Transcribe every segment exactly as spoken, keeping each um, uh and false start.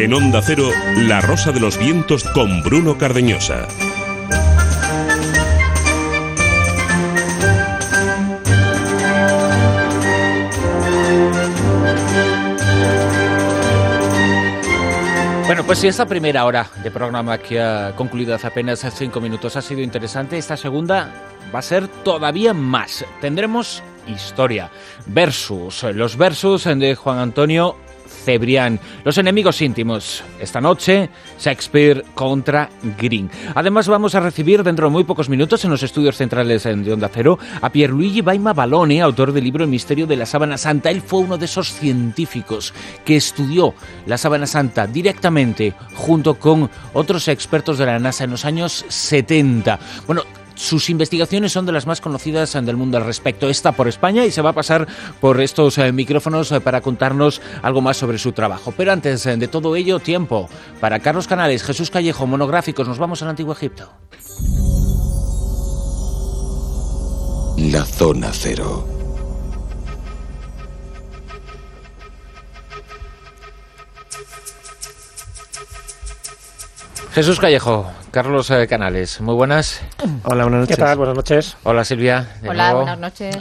En Onda Cero, La Rosa de los Vientos con Bruno Cardeñosa. Bueno, pues si esta primera hora de programa que ha concluido hace apenas cinco minutos ha sido interesante, esta segunda va a ser todavía más. Tendremos historia, versus, los versus de Juan Antonio Cebrián, los enemigos íntimos. Esta noche, Shakespeare contra Green. Además, vamos a recibir dentro de muy pocos minutos en los estudios centrales de Onda Cero a Pierluigi Baima Balone, autor del libro El misterio de la sábana santa. Él fue uno de esos científicos que estudió la sábana santa directamente junto con otros expertos de la NASA en los años setenta. Bueno, sus investigaciones son de las más conocidas del mundo al respecto. Está por España y se va a pasar por estos eh, micrófonos eh, para contarnos algo más sobre su trabajo. Pero antes eh, de todo ello, tiempo para Carlos Canales, Jesús Callejo, monográficos. Nos vamos al Antiguo Egipto. La Zona Cero. Jesús Callejo, Carlos eh, Canales, muy buenas. Hola, buenas noches. ¿Qué tal? Buenas noches. Hola, Silvia. de Hola, nuevo. buenas noches.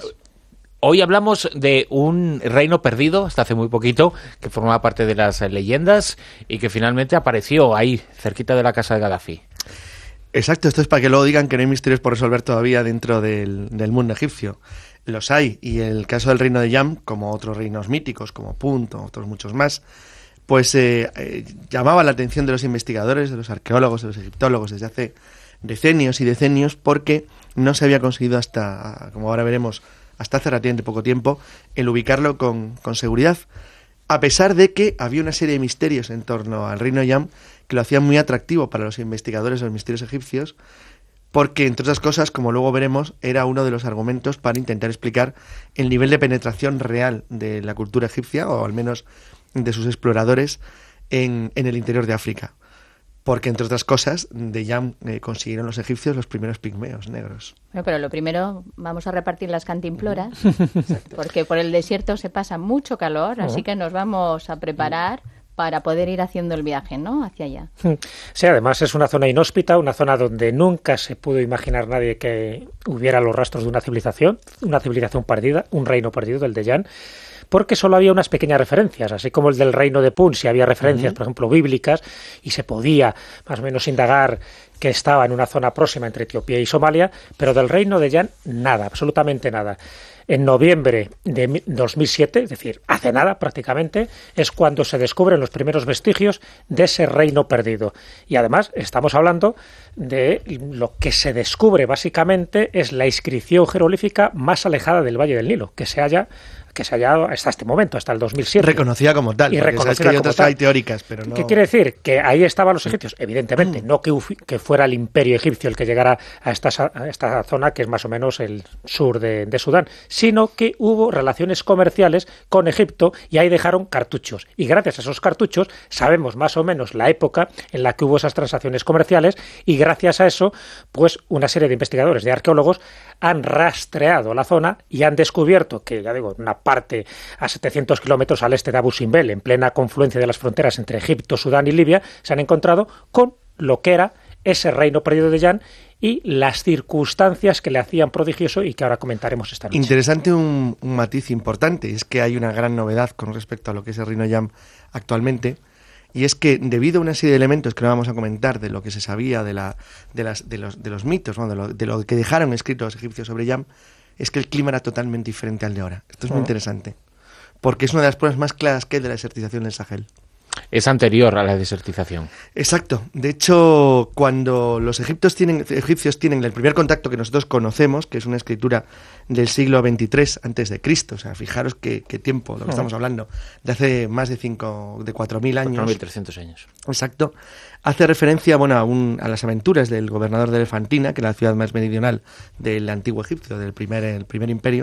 Hoy hablamos de un reino perdido, hasta hace muy poquito, que formaba parte de las leyendas y que finalmente apareció ahí, cerquita de la casa de Gaddafi. Exacto, esto es para que luego digan que no hay misterios por resolver todavía dentro del, del mundo egipcio. Los hay, y el caso del reino de Yam, como otros reinos míticos, como Punt, otros muchos más, pues eh, eh, llamaba la atención de los investigadores, de los arqueólogos, de los egiptólogos desde hace decenios y decenios, porque no se había conseguido hasta, como ahora veremos, hasta hace relativamente poco tiempo, el ubicarlo con, con seguridad, a pesar de que había una serie de misterios en torno al reino de Yam que lo hacían muy atractivo para los investigadores de los misterios egipcios, porque, entre otras cosas, como luego veremos, era uno de los argumentos para intentar explicar el nivel de penetración real de la cultura egipcia, o al menos de sus exploradores, en, en el interior de África. Porque, entre otras cosas, de Yam eh, consiguieron los egipcios los primeros pigmeos negros. Bueno, pero lo primero, vamos a repartir las cantimploras, porque por el desierto se pasa mucho calor, así que nos vamos a preparar para poder ir haciendo el viaje, ¿no?, hacia allá. Sí, además es una zona inhóspita, una zona donde nunca se pudo imaginar nadie que hubiera los rastros de una civilización, una civilización perdida, un reino perdido, del de Yam, porque solo había unas pequeñas referencias, así como el del reino de Punt, si había referencias, uh-huh. por ejemplo, bíblicas, y se podía más o menos indagar que estaba en una zona próxima entre Etiopía y Somalia, pero del reino de Yam nada, absolutamente nada. En noviembre de dos mil siete, es decir, hace nada prácticamente, es cuando se descubren los primeros vestigios de ese reino perdido. Y además estamos hablando de lo que se descubre básicamente es la inscripción jeroglífica más alejada del Valle del Nilo, que se haya que se haya hasta este momento, hasta el dos mil siete. Reconocida como tal, y porque reconocida sabes que hay como otras tal. hay teóricas, pero no... ¿Qué quiere decir? Que ahí estaban los egipcios, evidentemente, no que, uf, que fuera el imperio egipcio el que llegara a esta, a esta zona, que es más o menos el sur de, de Sudán, sino que hubo relaciones comerciales con Egipto y ahí dejaron cartuchos. Y gracias a esos cartuchos sabemos más o menos la época en la que hubo esas transacciones comerciales, y gracias a eso, pues una serie de investigadores, de arqueólogos, han rastreado la zona y han descubierto que, ya digo, una parte a setecientos kilómetros al este de Abu Simbel, en plena confluencia de las fronteras entre Egipto, Sudán y Libia, se han encontrado con lo que era ese reino perdido de Yam y las circunstancias que le hacían prodigioso y que ahora comentaremos esta noche. Interesante un, un matiz importante, es que hay una gran novedad con respecto a lo que es el reino de Yam actualmente, y es que debido a una serie de elementos que no vamos a comentar de lo que se sabía de, la, de, las, de, los, de los mitos, ¿no? de, lo, de lo que dejaron escritos los egipcios sobre Yam, es que el clima era totalmente diferente al de ahora. Esto es muy uh-huh. interesante, porque es una de las pruebas más claras que hay de la desertización del Sahel. Es anterior a la desertización. Exacto. De hecho, cuando los egipcios tienen, egipcios tienen el primer contacto que nosotros conocemos, que es una escritura del siglo veintitrés antes de Cristo, o sea, fijaros qué, qué tiempo, lo que estamos hablando, de hace más de cinco, de cuatro mil años. cuatro mil trescientos años. Exacto. Hace referencia, bueno, a, un, a las aventuras del gobernador de Elefantina, que era la ciudad más meridional del antiguo Egipcio, del primer, el primer imperio.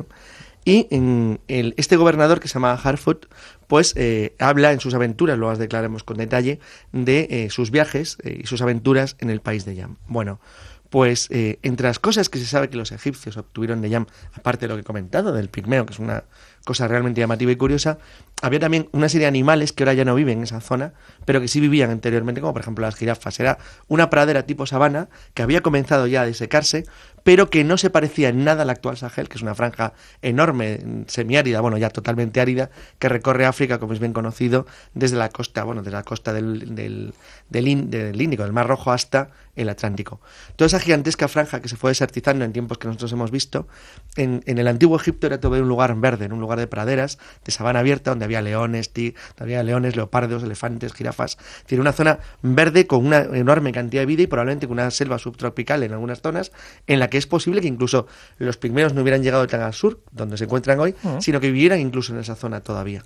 Y en el, este gobernador, que se llama Harfoot, pues eh, habla en sus aventuras, lo declararemos con detalle, de eh, sus viajes eh, y sus aventuras en el país de Yam. Bueno, Pues eh, entre las cosas que se sabe que los egipcios obtuvieron de Yam, aparte de lo que he comentado, del pigmeo, que es una cosa realmente llamativa y curiosa, había también una serie de animales que ahora ya no viven en esa zona, pero que sí vivían anteriormente, como por ejemplo las jirafas. Era una pradera tipo sabana que había comenzado ya a desecarse, pero que no se parecía en nada al actual Sahel, que es una franja enorme, semiárida, bueno, ya totalmente árida, que recorre África, como es bien conocido, desde la costa, bueno, desde la costa del, del, del, In, del Índico, del Mar Rojo, hasta el Atlántico. Toda esa gigantesca franja que se fue desertizando en tiempos que nosotros hemos visto, en, en el antiguo Egipto era todo un lugar verde, en un lugar de praderas, de sabana abierta, donde había leones, tí, había leones, leopardos, elefantes, jirafas. Tiene una zona verde con una enorme cantidad de vida y probablemente con una selva subtropical en algunas zonas, en la que es posible que incluso los pigmeos no hubieran llegado tan al sur, donde se encuentran hoy, uh-huh. sino que vivieran incluso en esa zona todavía.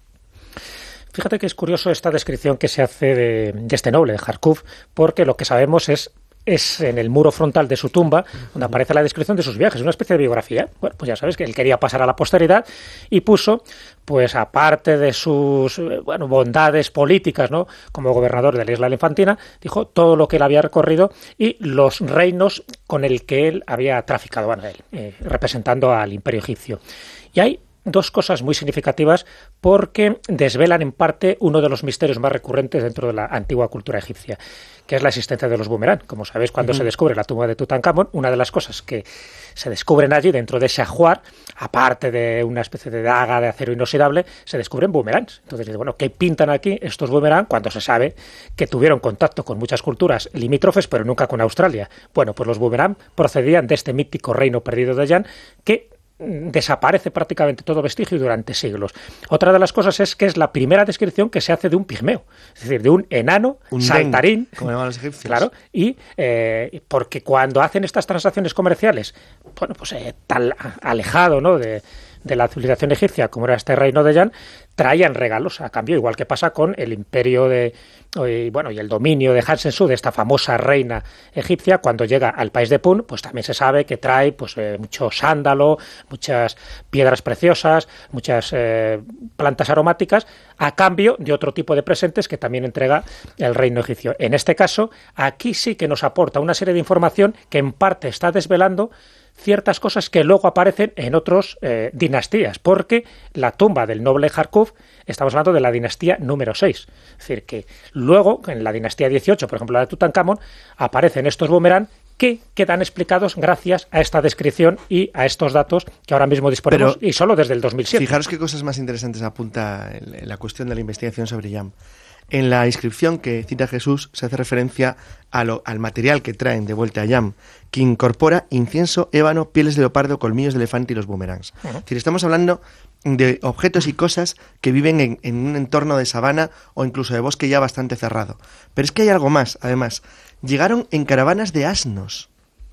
Fíjate que es curioso esta descripción que se hace de, de este noble, de Harkuf, porque lo que sabemos es es en el muro frontal de su tumba, donde aparece la descripción de sus viajes, una especie de biografía. Bueno, pues ya sabes que él quería pasar a la posteridad y puso, pues aparte de sus bueno bondades políticas, ¿no?, como gobernador de la isla elefantina, dijo todo lo que él había recorrido y los reinos con el que él había traficado, bueno, él, eh, representando al imperio egipcio. Y hay dos cosas muy significativas porque desvelan en parte uno de los misterios más recurrentes dentro de la antigua cultura egipcia, que es la existencia de los boomerang. Como sabéis, cuando uh-huh. se descubre la tumba de Tutankamón, una de las cosas que se descubren allí dentro de ese ajuar, aparte de una especie de daga de acero inoxidable, se descubren boomerangs. Entonces, bueno, ¿qué pintan aquí estos boomerang cuando se sabe que tuvieron contacto con muchas culturas limítrofes, pero nunca con Australia? Bueno, pues los boomerang procedían de este mítico reino perdido de Yan, que desaparece prácticamente todo vestigio durante siglos. Otra de las cosas es que es la primera descripción que se hace de un pigmeo, es decir, de un enano un saltarín, den, como llaman los egipcios. Claro, y eh, porque cuando hacen estas transacciones comerciales, bueno, pues eh, tan alejado, ¿no?, de, de la civilización egipcia como era este reino de Yan, traían regalos a cambio, igual que pasa con el imperio de y, bueno, y el dominio de Hatshepsut, de esta famosa reina egipcia. Cuando llega al país de Pun, pues también se sabe que trae pues eh, mucho sándalo, muchas piedras preciosas, muchas eh, plantas aromáticas, a cambio de otro tipo de presentes que también entrega el reino egipcio. En este caso, aquí sí que nos aporta una serie de información que en parte está desvelando ciertas cosas que luego aparecen en otras eh, dinastías, porque la tumba del noble Harkuf, estamos hablando de la dinastía número seis, es decir, que luego, en la dinastía dieciocho, por ejemplo la de Tutankamón, aparecen estos boomerang que quedan explicados gracias a esta descripción y a estos datos que ahora mismo disponemos. Pero, y solo desde el dos mil siete. Fijaros qué cosas más interesantes apunta en la cuestión de la investigación sobre Yam. En la inscripción que cita Jesús se hace referencia a lo, al material que traen de vuelta a Yam, que incorpora incienso, ébano, pieles de leopardo, colmillos de elefante y los boomerangs. Uh-huh. Es decir, estamos hablando de objetos y cosas que viven en, en un entorno de sabana o incluso de bosque ya bastante cerrado. Pero es que hay algo más, además. Llegaron en caravanas de asnos.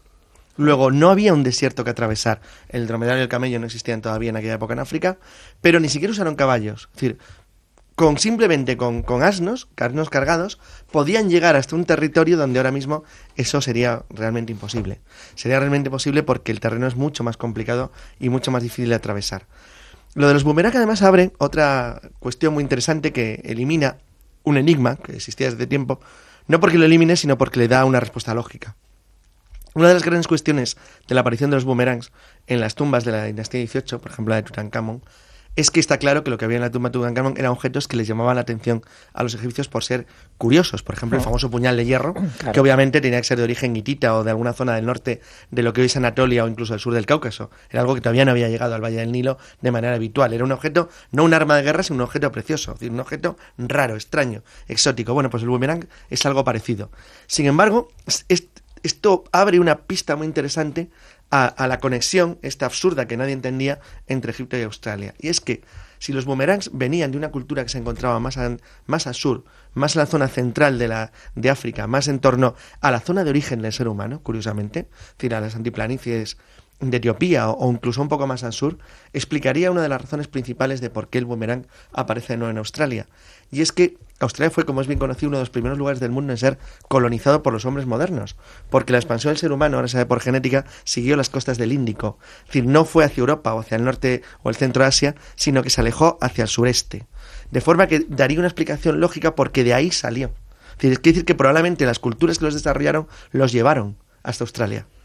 Luego, no había un desierto que atravesar. El dromedario y el camello no existían todavía en aquella época en África, pero ni siquiera usaron caballos. Es decir, con simplemente con, con asnos, asnos cargados, podían llegar hasta un territorio donde ahora mismo eso sería realmente imposible. Sería realmente imposible porque el terreno es mucho más complicado y mucho más difícil de atravesar. Lo de los boomerang además abre otra cuestión muy interesante que elimina un enigma que existía desde tiempo, no porque lo elimine, sino porque le da una respuesta lógica. Una de las grandes cuestiones de la aparición de los boomerangs en las tumbas de la dinastía dieciocho, por ejemplo la de Tutankamón, es que está claro que lo que había en la tumba de Tutankamón eran objetos que les llamaban la atención a los egipcios por ser curiosos. Por ejemplo, el famoso puñal de hierro, claro, que obviamente tenía que ser de origen hitita o de alguna zona del norte de lo que hoy es Anatolia o incluso del sur del Cáucaso. Era algo que todavía no había llegado al Valle del Nilo de manera habitual. Era un objeto, no un arma de guerra, sino un objeto precioso, es decir, un objeto raro, extraño, exótico. Bueno, pues el boomerang es algo parecido. Sin embargo, es, esto abre una pista muy interesante a, a la conexión, esta absurda que nadie entendía, entre Egipto y Australia. Y es que si los boomerangs venían de una cultura que se encontraba más, a, más al sur, más en la zona central de, la, de África, más en torno a la zona de origen del ser humano, curiosamente, es decir, a las altiplanicies de Etiopía o, o incluso un poco más al sur, explicaría una de las razones principales de por qué el boomerang aparece no en Australia. Y es que Australia fue, como es bien conocido, uno de los primeros lugares del mundo en ser colonizado por los hombres modernos, porque la expansión del ser humano, ahora se sabe por genética, siguió las costas del Índico. Es decir, no fue hacia Europa o hacia el norte o el centro de Asia, sino que se alejó hacia el sureste. De forma que daría una explicación lógica porque de ahí salió. Es decir, es decir que probablemente las culturas que los desarrollaron los llevaron hasta Australia.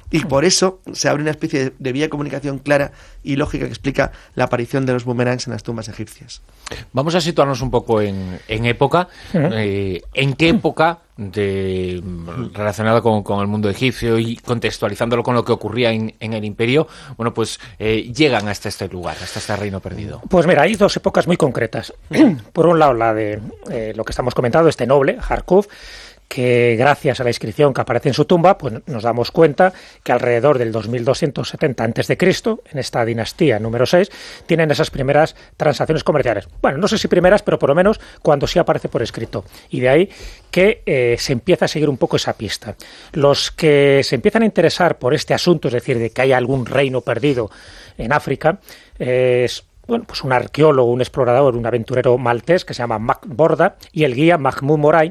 Y por eso se abre una especie de, de vía de comunicación clara y lógica que explica la aparición de los boomerangs en las tumbas egipcias. Vamos a situarnos un poco en, en época. Uh-huh. Eh, ¿En qué época, de, relacionada con, con el mundo egipcio y contextualizándolo con lo que ocurría en, en el imperio, bueno, pues eh, llegan hasta este lugar, hasta este reino perdido? Pues mira, hay dos épocas muy concretas. Por un lado, la de eh, lo que estamos comentando, este noble, Harkuf, que gracias a la inscripción que aparece en su tumba, pues nos damos cuenta que alrededor del dos mil doscientos setenta antes de Cristo, en esta dinastía número seis, tienen esas primeras transacciones comerciales. Bueno, no sé si primeras, pero por lo menos cuando sí aparece por escrito. Y de ahí que eh, se empieza a seguir un poco esa pista. Los que se empiezan a interesar por este asunto, es decir, de que hay algún reino perdido en África, eh, es bueno, pues un arqueólogo, un explorador, un aventurero maltés que se llama Mac Borda y el guía Mahmoud Moray,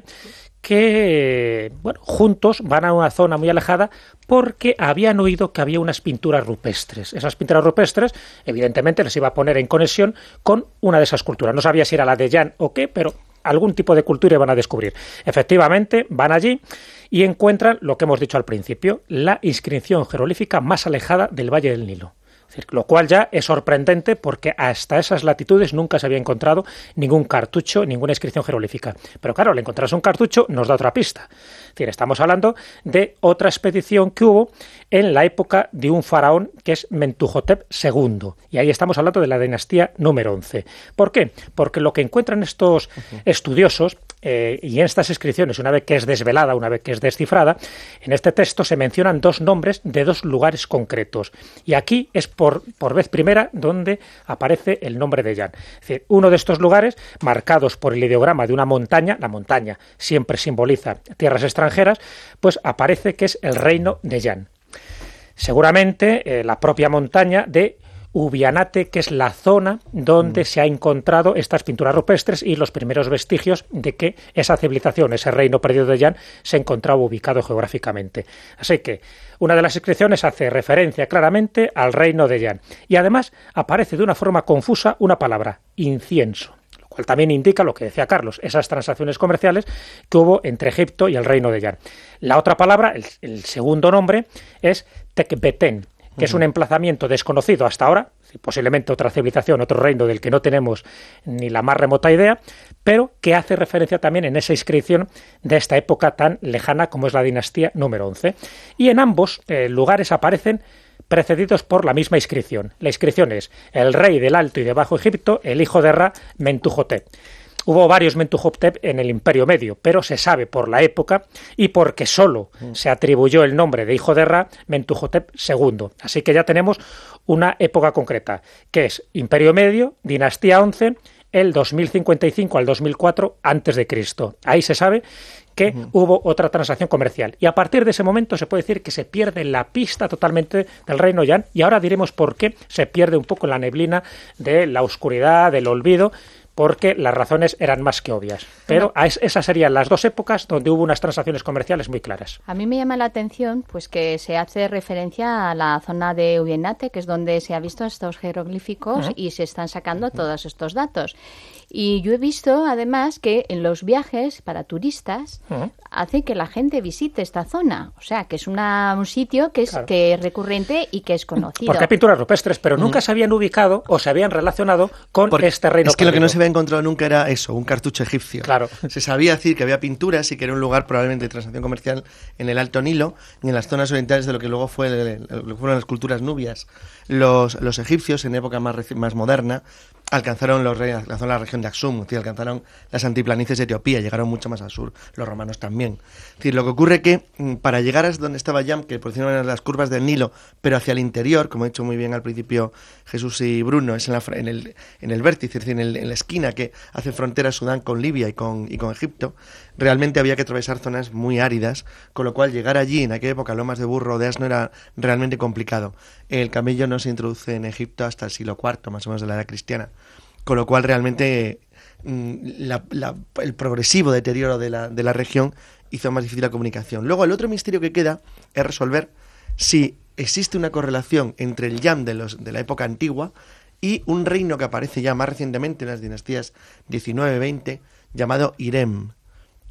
que, bueno, juntos van a una zona muy alejada porque habían oído que había unas pinturas rupestres. Esas pinturas rupestres, evidentemente, les iba a poner en conexión con una de esas culturas. No sabía si era la de Yan o qué, pero algún tipo de cultura iban a descubrir. Efectivamente, van allí y encuentran lo que hemos dicho al principio, la inscripción jeroglífica más alejada del Valle del Nilo. Lo cual ya es sorprendente porque hasta esas latitudes nunca se había encontrado ningún cartucho, ninguna inscripción jeroglífica. Pero claro, al encontrarse un cartucho nos da otra pista. Es decir, estamos hablando de otra expedición que hubo en la época de un faraón que es Mentuhotep segundo. Y ahí estamos hablando de la dinastía número once. ¿Por qué? Porque lo que encuentran estos uh-huh. estudiosos eh, y en estas inscripciones, una vez que es desvelada, una vez que es descifrada, en este texto se mencionan dos nombres de dos lugares concretos. Y aquí es por, por vez primera donde aparece el nombre de Yan. Es decir, uno de estos lugares, marcados por el ideograma de una montaña, la montaña siempre simboliza tierras extranjeras, pues aparece que es el reino de Yan. Seguramente eh, la propia montaña de Ubianate, que es la zona donde mm. se ha encontrado estas pinturas rupestres y los primeros vestigios de que esa civilización, ese reino perdido de Yan, se encontraba ubicado geográficamente. Así que una de las inscripciones hace referencia claramente al reino de Yan. Y además aparece de una forma confusa una palabra, incienso, lo cual también indica lo que decía Carlos, esas transacciones comerciales que hubo entre Egipto y el reino de Yan. La otra palabra, el, el segundo nombre, es Tecbeten, que uh-huh. es un emplazamiento desconocido hasta ahora, posiblemente otra civilización, otro reino del que no tenemos ni la más remota idea, pero que hace referencia también en esa inscripción de esta época tan lejana como es la dinastía número once. Y en ambos eh, lugares aparecen precedidos por la misma inscripción. La inscripción es el rey del Alto y de Bajo Egipto, el hijo de Ra, Mentuhotep. Hubo varios Mentuhotep en el Imperio Medio, pero se sabe por la época y porque solo se atribuyó el nombre de hijo de Ra, Mentuhotep segundo. Así que ya tenemos una época concreta, que es Imperio Medio, dinastía once, el dos mil cincuenta y cinco al dos mil cuatro antes de Cristo. Ahí se sabe que uh-huh. hubo otra transacción comercial. Y a partir de ese momento se puede decir que se pierde la pista totalmente del reino Yan, y ahora diremos por qué se pierde un poco la neblina de la oscuridad, del olvido, porque las razones eran más que obvias. Pero bueno, esas serían las dos épocas donde hubo unas transacciones comerciales muy claras. A mí me llama la atención pues que se hace referencia a la zona de Ubianate, que es donde se ha visto estos jeroglíficos uh-huh. y se están sacando uh-huh. todos estos datos. Y yo he visto, además, que en los viajes para turistas uh-huh. hace que la gente visite esta zona. O sea, que es una, un sitio que es, claro. que es recurrente y que es conocido. Porque hay pinturas rupestres, pero uh-huh. nunca se habían ubicado o se habían relacionado con Porque este reino. Es que perdido. Lo que no se había encontrado nunca era eso, un cartucho egipcio. Claro. Se sabía decir que había pinturas y que era un lugar probablemente de transacción comercial en el Alto Nilo y en las zonas orientales de lo que luego fue el, lo que fueron las culturas nubias. Los, los egipcios, en época más, más moderna, alcanzaron los reyes, alcanzaron la región de Aksum, es decir, alcanzaron las antiplanicies de Etiopía, llegaron mucho más al sur, los romanos también. Es decir, lo que ocurre que para llegar a donde estaba Yam, que por cierto eran las curvas del Nilo, pero hacia el interior, como he dicho muy bien al principio Jesús y Bruno, es en, la, en, el, en el vértice, es decir, en, el, en la esquina que hace frontera Sudán con Libia y con, y con Egipto, realmente había que atravesar zonas muy áridas, con lo cual llegar allí en aquella época, lomas de burro o de asno, era realmente complicado. El camello no se introduce en Egipto hasta el siglo cuarto, más o menos de la edad cristiana. Con lo cual realmente la, la, el progresivo deterioro de la, de la región hizo más difícil la comunicación. Luego el otro misterio que queda es resolver si existe una correlación entre el Yam de, los, de la época antigua y un reino que aparece ya más recientemente en las dinastías diecinueve veinte llamado Irem.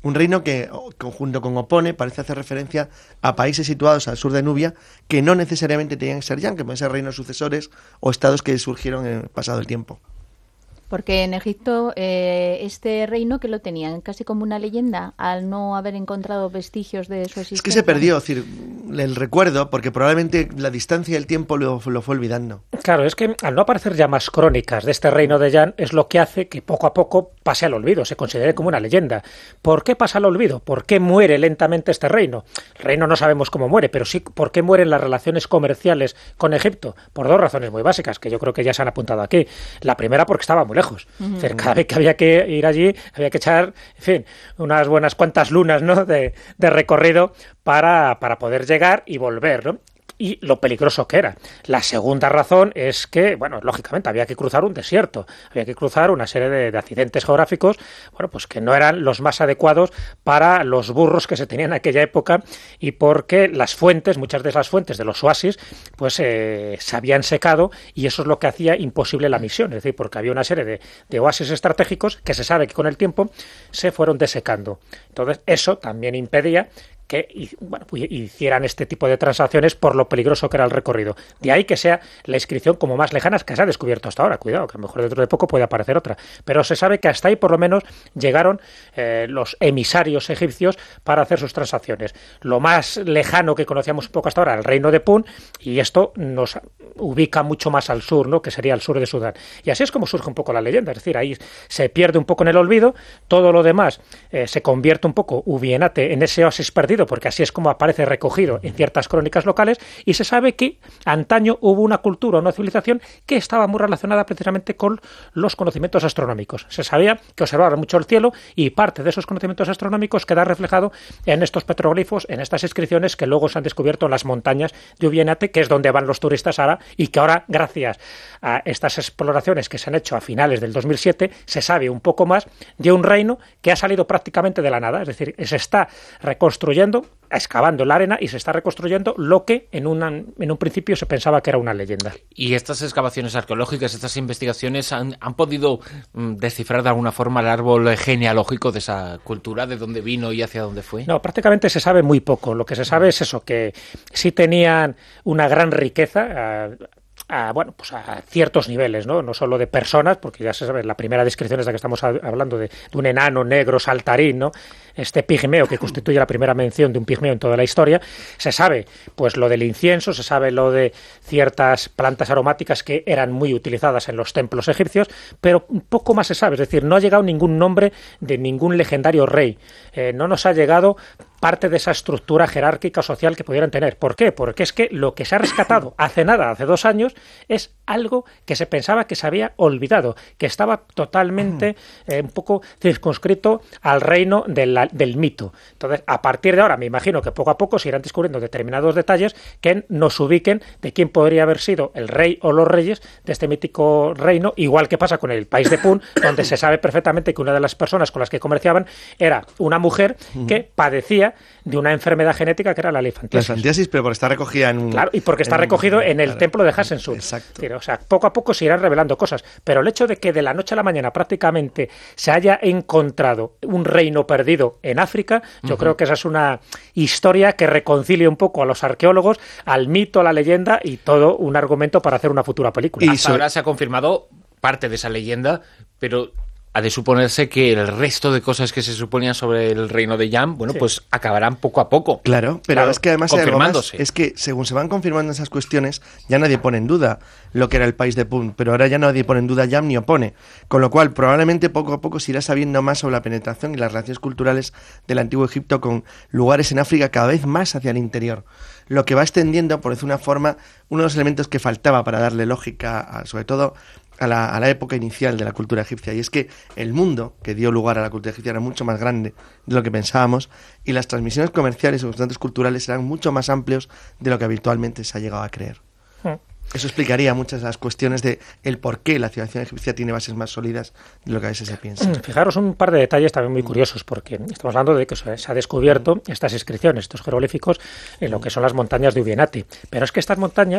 Un reino que, junto con Opone, parece hacer referencia a países situados al sur de Nubia que no necesariamente tenían que ser Yan, que pueden ser reinos sucesores o estados que surgieron en el pasado del tiempo. Porque en Egipto eh, este reino que lo tenían casi como una leyenda al no haber encontrado vestigios de su existencia. Es que se perdió, es decir, el recuerdo, porque probablemente la distancia del tiempo lo, lo fue olvidando. Claro, es que al no aparecer ya más crónicas de este reino de Yan es lo que hace que poco a poco pase al olvido, se considere como una leyenda. ¿Por qué pasa al olvido? ¿Por qué muere lentamente este reino? El reino no sabemos cómo muere, pero sí por qué mueren las relaciones comerciales con Egipto. Por dos razones muy básicas, que yo creo que ya se han apuntado aquí. La primera porque estaba muy lejos. Uh-huh. Es decir, cada vez que había que ir allí, había que echar, en fin, unas buenas cuantas lunas, ¿no?, de, de recorrido para, para poder llegar y volver, ¿no? Y lo peligroso que era. La segunda razón es que, bueno, lógicamente había que cruzar un desierto, había que cruzar una serie de, de accidentes geográficos, bueno, pues que no eran los más adecuados para los burros que se tenían en aquella época y porque las fuentes, muchas de esas fuentes de los oasis, pues eh, se habían secado y eso es lo que hacía imposible la misión, es decir, porque había una serie de, de oasis estratégicos que se sabe que con el tiempo se fueron desecando. Entonces, eso también impedía que bueno, hicieran este tipo de transacciones por lo peligroso que era el recorrido. De ahí que sea la inscripción como más lejana que se ha descubierto hasta ahora. Cuidado, que a lo mejor dentro de poco puede aparecer otra. Pero se sabe que hasta ahí por lo menos llegaron eh, los emisarios egipcios para hacer sus transacciones. Lo más lejano que conocíamos un poco hasta ahora, el reino de Pun, y esto nos ubica mucho más al sur, ¿no?, que sería el sur de Sudán. Y así es como surge un poco la leyenda. Es decir, ahí se pierde un poco en el olvido, todo lo demás eh, se convierte un poco Ubienate en ese oasis perdido, porque así es como aparece recogido en ciertas crónicas locales, y se sabe que antaño hubo una cultura, una civilización que estaba muy relacionada precisamente con los conocimientos astronómicos. Se sabía que observaban mucho el cielo y parte de esos conocimientos astronómicos queda reflejado en estos petroglifos, en estas inscripciones que luego se han descubierto en las montañas de Ubienate, que es donde van los turistas ahora, y que ahora, gracias a estas exploraciones que se han hecho a finales del dos mil siete, se sabe un poco más de un reino que ha salido prácticamente de la nada. Es decir, se está reconstruyendo, excavando la arena y se está reconstruyendo lo que en, una, en un principio se pensaba que era una leyenda. ¿Y estas excavaciones arqueológicas, estas investigaciones han, han podido mm, descifrar de alguna forma el árbol genealógico de esa cultura, de dónde vino y hacia dónde fue? No, prácticamente se sabe muy poco. Lo que se sabe es eso, que sí tenían una gran riqueza, uh, A, bueno, pues a ciertos niveles, ¿no? No solo de personas, porque ya se sabe, la primera descripción es la que estamos hablando de, de un enano negro saltarín, ¿no? Este pigmeo que constituye la primera mención de un pigmeo en toda la historia. Se sabe, pues, lo del incienso, se sabe lo de ciertas plantas aromáticas que eran muy utilizadas en los templos egipcios, pero un poco más se sabe, es decir, no ha llegado ningún nombre de ningún legendario rey. Eh, no nos ha llegado parte de esa estructura jerárquica social que pudieran tener. ¿Por qué? Porque es que lo que se ha rescatado hace nada, hace dos años, es algo que se pensaba que se había olvidado, que estaba totalmente eh, un poco circunscrito al reino de la, del mito. Entonces, a partir de ahora, me imagino que poco a poco se irán descubriendo determinados detalles que nos ubiquen de quién podría haber sido el rey o los reyes de este mítico reino, igual que pasa con el país de Pun, donde se sabe perfectamente que una de las personas con las que comerciaban era una mujer que padecía de una enfermedad genética que era la elefantiasis. La elefantiasis, pero porque está recogida en un... Claro, y porque está en recogido en el claro, templo de Hatshepsut. Exacto. O sea, poco a poco se irán revelando cosas, pero el hecho de que de la noche a la mañana prácticamente se haya encontrado un reino perdido en África, yo uh-huh. creo que esa es una historia que reconcilia un poco a los arqueólogos, al mito, a la leyenda y todo un argumento para hacer una futura película. Y hasta ahora se ha confirmado parte de esa leyenda, pero ha de suponerse que el resto de cosas que se suponían sobre el reino de Yan, bueno, sí. pues acabarán poco a poco. Claro, pero claro, es que además hay algo más, es que según se van confirmando esas cuestiones, ya nadie pone en duda lo que era el país de Pun, pero ahora ya nadie pone en duda Yan ni opone, con lo cual probablemente poco a poco se irá sabiendo más sobre la penetración y las relaciones culturales del antiguo Egipto con lugares en África cada vez más hacia el interior, lo que va extendiendo, por decir una forma, uno de los elementos que faltaba para darle lógica, a, sobre todo A la, a la época inicial de la cultura egipcia, y es que el mundo que dio lugar a la cultura egipcia era mucho más grande de lo que pensábamos y las transmisiones comerciales y los constantes culturales eran mucho más amplios de lo que habitualmente se ha llegado a creer. Hmm. Eso explicaría muchas de las cuestiones de el por qué la civilización egipcia tiene bases más sólidas de lo que a veces se piensa. Fijaros un par de detalles también muy curiosos, porque estamos hablando de que se ha descubierto estas inscripciones, estos jeroglíficos, en lo que son las montañas de Ubienate. Pero es que estas montañas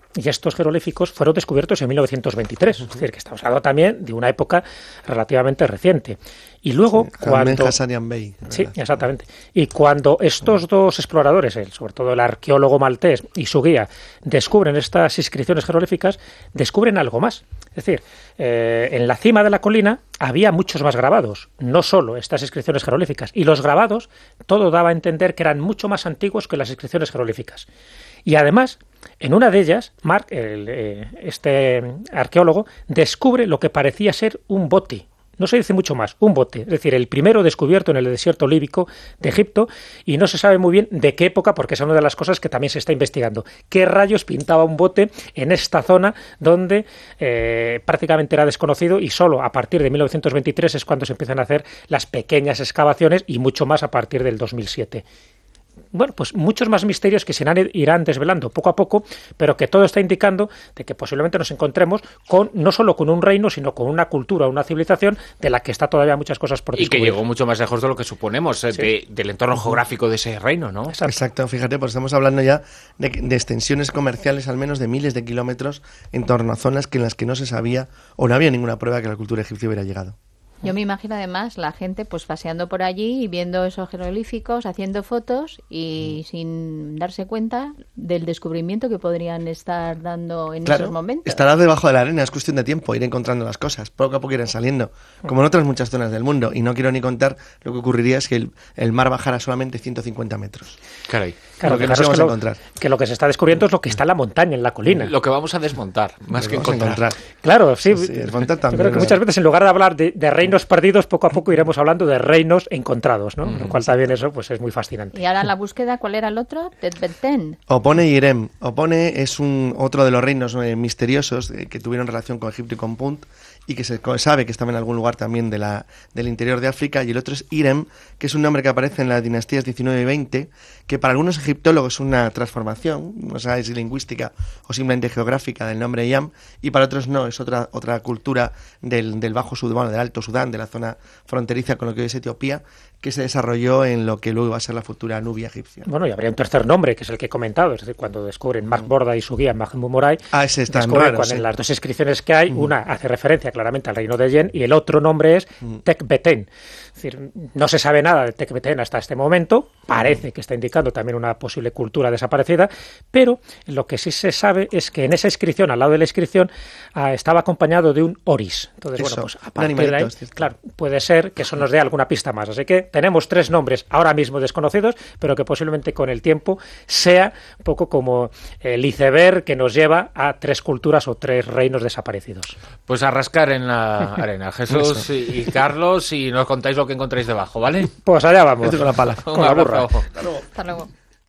y estos jeroglíficos fueron descubiertos en mil novecientos veintitrés, es decir, que estamos hablando también de una época relativamente reciente. Y luego, sí, cuando... Hassanian Bey, sí, exactamente. Y cuando estos dos exploradores, el, sobre todo el arqueólogo maltés y su guía, descubren estas inscripciones jeroglíficas, descubren algo más. Es decir, eh, en la cima de la colina había muchos más grabados, no solo estas inscripciones jeroglíficas. Y los grabados, todo daba a entender que eran mucho más antiguos que las inscripciones jeroglíficas. Y además, en una de ellas, Mark, el, eh, este arqueólogo, descubre lo que parecía ser un bote. No se dice mucho más, un bote, es decir, el primero descubierto en el desierto líbico de Egipto, y no se sabe muy bien de qué época, porque es una de las cosas que también se está investigando. ¿Qué rayos pintaba un bote en esta zona donde eh, prácticamente era desconocido, y solo a partir de mil novecientos veintitrés es cuando se empiezan a hacer las pequeñas excavaciones, y mucho más a partir del dos mil siete? Bueno, pues muchos más misterios que se irán desvelando poco a poco, pero que todo está indicando de que posiblemente nos encontremos con no solo con un reino, sino con una cultura, una civilización de la que está todavía muchas cosas por descubrir. Y que llegó mucho más lejos de lo que suponemos, sí. de, del entorno geográfico de ese reino, ¿no? Exacto, Exacto. Fíjate, pues estamos hablando ya de, de extensiones comerciales al menos de miles de kilómetros en torno a zonas que en las que no se sabía o no había ninguna prueba que la cultura egipcia hubiera llegado. Yo me imagino además la gente pues paseando por allí y viendo esos jeroglíficos, haciendo fotos y mm. sin darse cuenta del descubrimiento que podrían estar dando en claro, esos momentos. Estará debajo de la arena, es cuestión de tiempo, ir encontrando las cosas, poco a poco irán saliendo, como en otras muchas zonas del mundo, y no quiero ni contar lo que ocurriría es que el, el mar bajara solamente ciento cincuenta metros. Caray. Claro, lo que, que, nos claro, vamos que, a lo, encontrar. que lo que se está descubriendo es lo que está en la montaña, en la colina. Lo que vamos a desmontar, más lo que encontrar. encontrar. Claro, sí. sí, sí desmontar también. Yo creo que ¿no? muchas veces en lugar de hablar de, de reinos perdidos, poco a poco iremos hablando de reinos encontrados, ¿no? Mm. Lo cual también eso pues es muy fascinante. Y ahora la búsqueda, ¿cuál era el otro? Tebetén. Opone y Irem. Opone es un otro de los reinos eh, misteriosos eh, que tuvieron relación con Egipto y con Punt, y que se sabe que estaba en algún lugar también de la, del interior de África, y el otro es Irem, que es un nombre que aparece en las dinastías diecinueve y veinte, que para algunos egiptólogos es una transformación, no sabes si lingüística o simplemente geográfica del nombre Yam, y para otros no, es otra otra cultura del, del Bajo Sudán, bueno, del Alto Sudán, de la zona fronteriza con lo que hoy es Etiopía, que se desarrolló en lo que luego va a ser la futura Nubia egipcia. Bueno, y habría un tercer nombre, que es el que he comentado, es decir, cuando descubren Mark Borda y su guía Mahmoud Moray, ah, ese está descubren raro, sí. En las dos inscripciones que hay, mm. una hace referencia claramente al reino de Yen y el otro nombre es mm. Tekbeten. Es decir, no se sabe nada de Tekbeten hasta este momento, parece que está indicando también una posible cultura desaparecida, pero lo que sí se sabe es que en esa inscripción, al lado de la inscripción, ah, estaba acompañado de un oris. Entonces, eso, bueno, pues a partir de ahí, claro, puede ser que eso nos dé alguna pista más. Así que tenemos tres nombres ahora mismo desconocidos, pero que posiblemente con el tiempo sea un poco como el iceberg que nos lleva a tres culturas o tres reinos desaparecidos. Pues a rascar en la arena, Jesús y, y Carlos, y nos contáis lo que encontráis debajo, ¿vale? Pues allá vamos. Esto con la pala. Con la burra. Hasta luego. Hasta luego.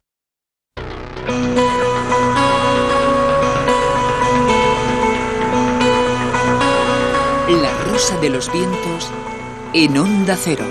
La Rosa de los Vientos en Onda Cero.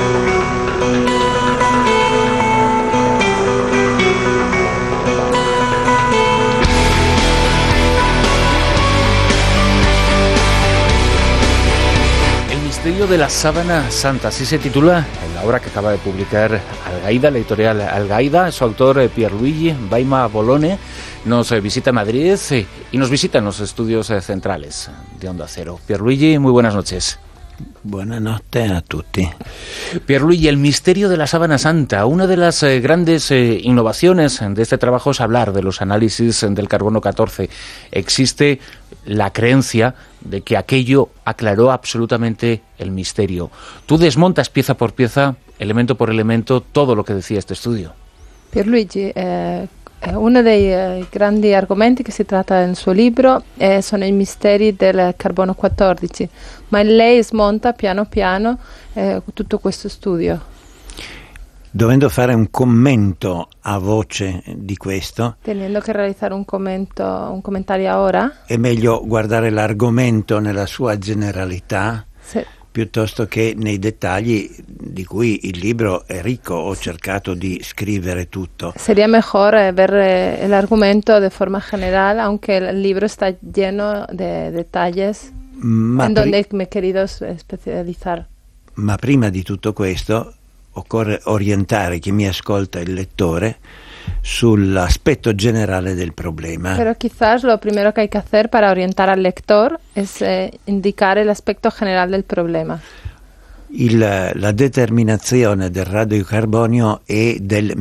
El misterio de la sábana santa, así se titula en la obra que acaba de publicar Algaida, la editorial Algaida. Su autor, Pierluigi Baima Bolone, nos visita en Madrid y nos visita en los estudios centrales de Onda Cero. Pierluigi, muy buenas noches. Buenas noches a tutti. Pierluigi, el misterio de la sábana santa. Una de las eh, grandes eh, innovaciones de este trabajo es hablar de los análisis del carbono catorce. Existe la creencia de que aquello aclaró absolutamente el misterio. Tú desmontas pieza por pieza, elemento por elemento, todo lo que decía este estudio. Pierluigi, eh, uno dei eh, grandi argomenti che si tratta nel suo libro eh, sono i misteri del carbono quattordici, ma lei smonta piano piano eh, tutto questo studio. Dovendo fare un commento a voce di questo, Tenendo che realizzare un commento, un commentario ora, è meglio guardare l'argomento nella sua generalità, sì. piuttosto che nei dettagli di cui il libro è ricco. Ho cercato di scrivere tutto. Sería mejor eh, ver eh, el argumento de forma general, aunque el libro está lleno de detalles ma en donde pri- me he querido especializar. Ma prima di tutto questo occorre orientare chi mi ascolta, il lettore, sull'aspetto generale del problema. Pero quizás lo primero que hay que hacer para orientar al lector es eh, indicar el aspecto general del problema. Il, la determinazione del radiocarbonio è del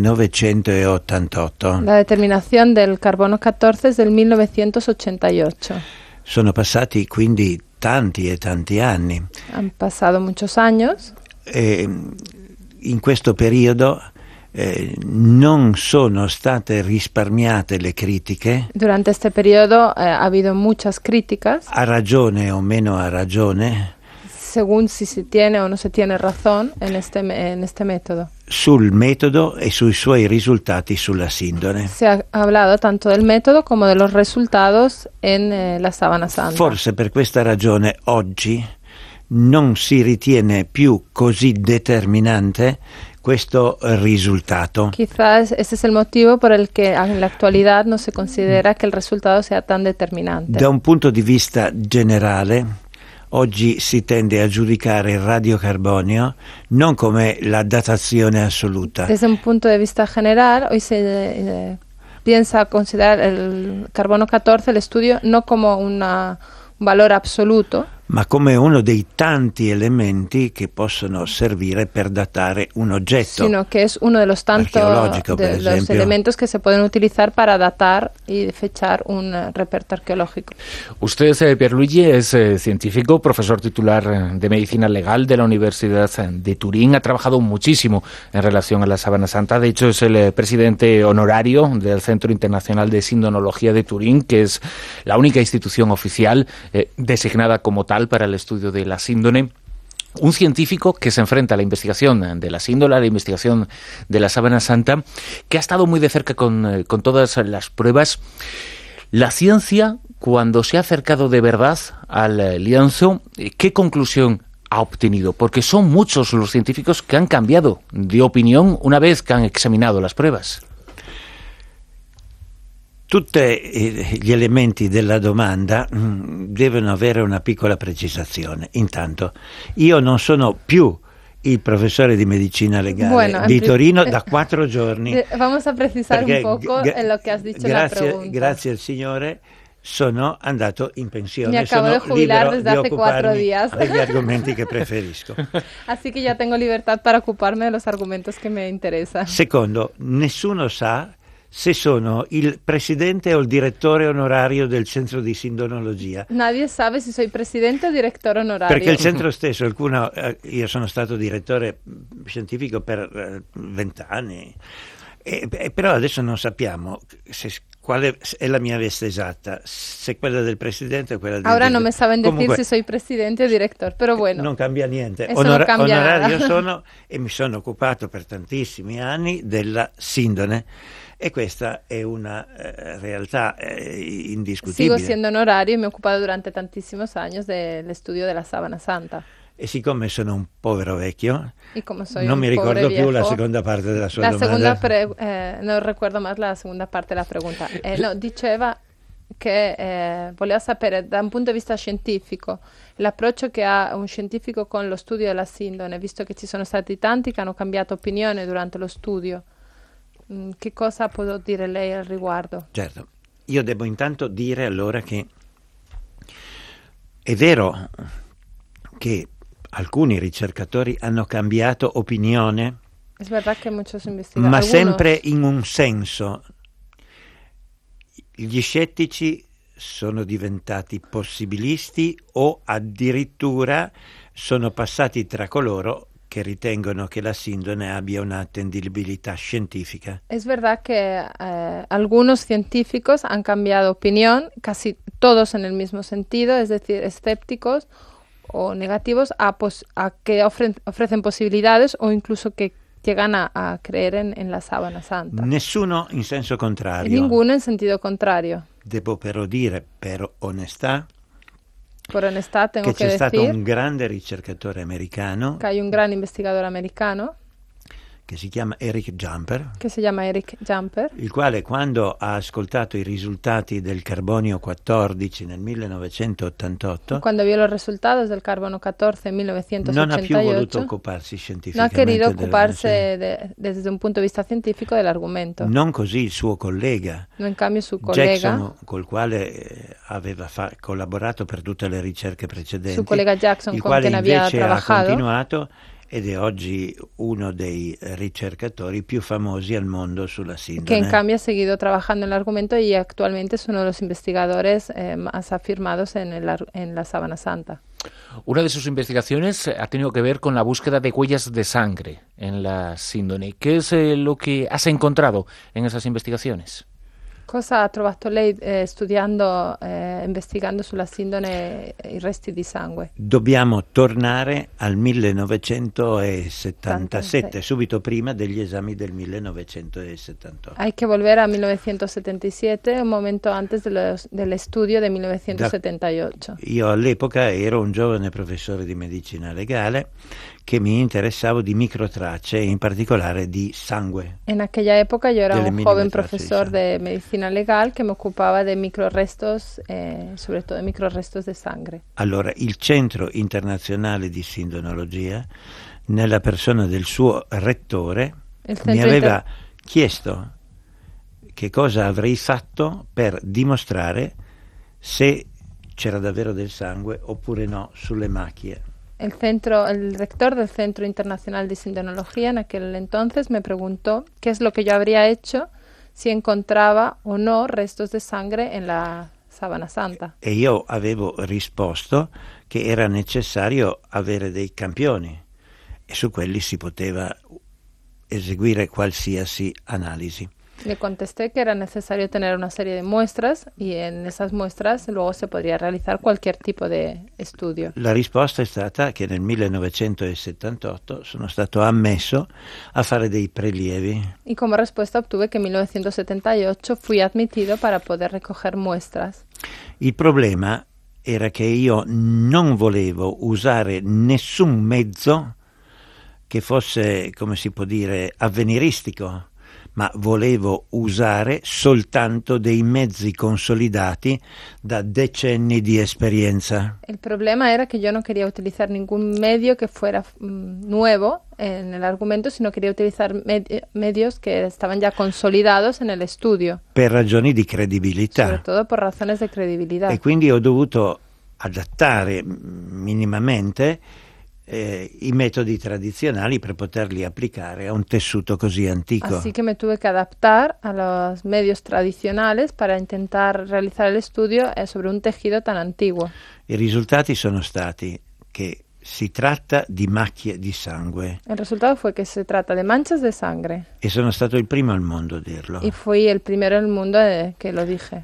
millenovecentottantotto. La determinación del carbono catorce es del millenovecentoochenta y ocho. Sono passati quindi tanti e tanti anni. Han pasado muchos años. E in questo periodo eh, non sono state risparmiate le critiche. Durante este periodo eh, ha habido muchas críticas. A ragione o meno a ragione. Según si se tiene o no se tiene razón en este, en este método. Sul metodo e sui suoi risultati sulla sindone. Se ha hablado tanto del método como de los resultados en eh, la Sábana Santa. Forse per questa ragione oggi non si ritiene più così determinante questo risultato. Quizás ese es el motivo por el que en la actualidad no se considera que el resultado sea tan determinante. Da un punto di vista generale, oggi si tende a giudicare il radiocarbonio non come la datazione assoluta. Desde un punto de vista general, hoy se eh, piensa considerar el carbono catorce, el estudio, no como una, un valor absoluto, ma come uno dei tanti elementi che possono servire per datare un oggetto. Sino que es uno de los tantos de los elementos que se pueden utilizar para datar y fechar un uh, reperto arqueológico. Usted, eh, Pierluigi, es eh, científico, profesor titular de Medicina Legal de la Universidad de Turín. Ha trabajado muchísimo en relación a la Sábana Santa. De hecho, es el eh, presidente honorario del Centro Internacional de Sindonología de Turín, que es la única institución oficial eh, designada como tal para el estudio de la síndone. Un científico que se enfrenta a la investigación de la síndola, a la investigación de la Sábana Santa, que ha estado muy de cerca con, con todas las pruebas. La ciencia, cuando se ha acercado de verdad al lienzo, ¿qué conclusión ha obtenido? Porque son muchos los científicos que han cambiado de opinión una vez que han examinado las pruebas. Tutti gli elementi della domanda mh, devono avere una piccola precisazione. Intanto, io non sono più il professore di medicina legale bueno, di Torino da quattro giorni. Vamos a precisar un poco g- en lo que has dicho grazie, en la pregunta. Grazie al Signore sono andato in pensione. Mi acabo sono de jubilar desde di hace cuatro días. degli argomenti che preferisco. Así que ya tengo libertad para ocuparme de los argumentos que me interesan. Secondo, nessuno sa se sono il presidente o il direttore onorario del centro di sindonologia. Nadie sabe si soy presidente o director onorario. Perché il centro stesso, alcuno, eh, io sono stato direttore scientifico per vent'anni, eh, eh, però adesso non sappiamo se, quale è la mia veste esatta, se quella del presidente o quella del Ahora direttore. no me saben decir Comunque, si soy presidente o director, pero bueno. Non cambia niente. Eso Onora- no cambia onorario nada. sono e mi sono occupato per tantissimi anni della sindone. E questa è una eh, realtà eh, indiscutibile. Sigo siendo honorario y me he ocupado durante tantísimos años del estudio de la Sábana Santa. E siccome sono un povero vecchio, y como soy non un mi ricordo pobre più viejo, la seconda parte della sua la domanda. segunda pre- eh, no recuerdo más la segunda parte della pregunta. Eh, no, diceva che eh, voleva sapere da un punto di vista scientifico l'approccio che ha un scientifico con lo studio della sindone, visto che ci sono stati tanti che hanno cambiato opinione durante lo studio. Che cosa può dire lei al riguardo? Certo, io devo intanto dire allora che è vero che alcuni ricercatori hanno cambiato opinione, Es verdad que muchos ma investigadores, sempre in un senso. Gli scettici sono diventati possibilisti o addirittura sono passati tra coloro che ritengono che la sindone abbia un'attendibilità scientifica. Es verdad que eh, algunos científicos han cambiado opinión, casi todos en el mismo sentido, es decir, escépticos o negativos a, pos- a que ofren- ofrecen posibilidades o incluso que llegan a, a creer en, en la Sábana Santa. Nessuno in senso Y contrario. ninguno en sentido contrario. Devo però dire, per onestà, Por honestidad tengo che que c'è stato decir un grande ricercatore americano que hay un gran investigador americano che si chiama Eric Jumper, che si chiama Eric Jumper, il quale quando ha ascoltato i risultati del carbonio quattordici nel millenovecentottantotto, quando vio los resultados del carbono catorce en mil novecientos ochenta y ocho, non ha più voluto occuparsi no ha scientificamente. querido ocuparse del- de- desde un punto de vista científico del argumento. Non così il suo collega No, en cambio su colega, Jackson, col quale eh, aveva fa- collaborato per tutte le ricerche precedenti, su colega Jackson, il con quale quien había invece ha trabajado, continuato ed è oggi uno dei ricercatori più famosi al mondo sulla que sindone. en cambio ha seguido trabajando en el argumento y actualmente es uno de los investigadores eh, más afirmados en, el ar- en la Sábana Santa. Una de sus investigaciones ha tenido que ver con la búsqueda de huellas de sangre en la síndone. ¿Qué es eh, lo que has encontrado en esas investigaciones? Cosa ha trovato lei eh, studiando, eh, investigando sulla sindone i resti di sangue? Dobbiamo tornare al millenovecentosettantasette, subito prima degli esami del millenovecentosettantotto. Hay que volver a mil novecientos setenta y siete, un momento antes de los- del estudio de mil novecientos setenta y ocho. Io all'epoca ero un giovane professore di medicina legale che mi interessavo di microtracce, in particolare di sangue. En aquella época yo era Delle un minime joven tracce di profesor sangue. de medicina legal que me ocupaba de microrestos, eh, sobre todo de microrestos de sangre. Allora, il Centro Internazionale di Sindonologia, nella persona del suo rettore, Il mi centro aveva inter- chiesto che cosa avrei fatto per dimostrare se c'era davvero del sangue oppure no sulle macchie. El centro, el rector del Centro Internacional de Sindonología en aquel entonces me preguntó qué es lo que yo habría hecho si encontraba o no restos de sangre en la Sábana Santa. E io avevo risposto che era necessario avere dei campioni e su quelli si poteva eseguire qualsiasi analisi. Le contesté que era necesario tener una serie de muestras y en esas muestras luego se podría realizar cualquier tipo de estudio. La risposta è stata che nel millenovecentosettantotto sono stato ammesso a fare dei prelievi. Y como respuesta obtuve que en mil novecientos setenta y ocho fui admitido para poder recoger muestras. Il problema era che io non volevo usare nessun mezzo che fosse, come si può dire, avveniristico, ma volevo usare soltanto dei mezzi consolidati da decenni di esperienza. El problema era que yo no quería utilizar ningún medio que fuera mm, nuevo en el argumento, sino quería utilizar med- medios que estaban ya consolidados en el estudio, Per ragioni di sobre credibilità. todo por razones de credibilidad. E quindi ho dovuto adattare minimamente eh, i metodi tradizionali per poterli applicare a un tessuto così antico. Así que me tuve que adaptar a los medios tradicionales para intentar realizar el estudio eh, sobre un tejido tan antiguo. I risultati sono stati che si tratta di macchie di sangue El resultado fue que se trata de manchas de sangre e sono stato il primo al mondo a dirlo, y fui el primero en el mundo eh, que lo dije.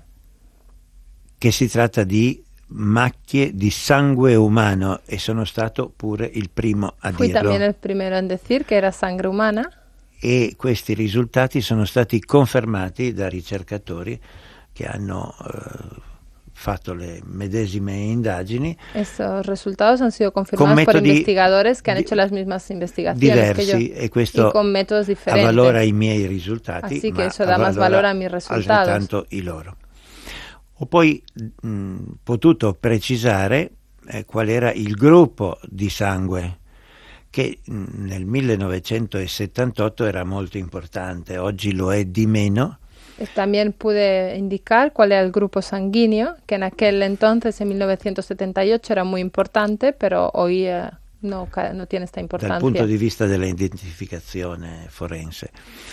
che si tratta di macchie di sangue umano e sono stato pure il primo a Fui dirlo. también el primero en decir que era sangre humana. E questi risultati sono stati confermati da ricercatori che hanno eh, fatto le medesime indagini Esos resultados han sido confirmados por métodi investigadores que han di- hecho las mismas investigaciones que yo diversi e questo y con métodos diferentes. avvalora i miei risultati, Así que ma eso da más avvalora valor a mis resultados. altrettanto i loro. Ho poi mh, potuto precisare eh, qual era il gruppo di sangue che mh, nel millenovecentosettantotto era molto importante, oggi lo è di meno. Eh, También pude indicar cuál era el grupo sanguíneo, que en aquel entonces, en mil novecientos setenta y ocho, era muy importante, pero hoy eh, no, ca- no tiene esta dal importancia. punto di vista dell'identificazione forense.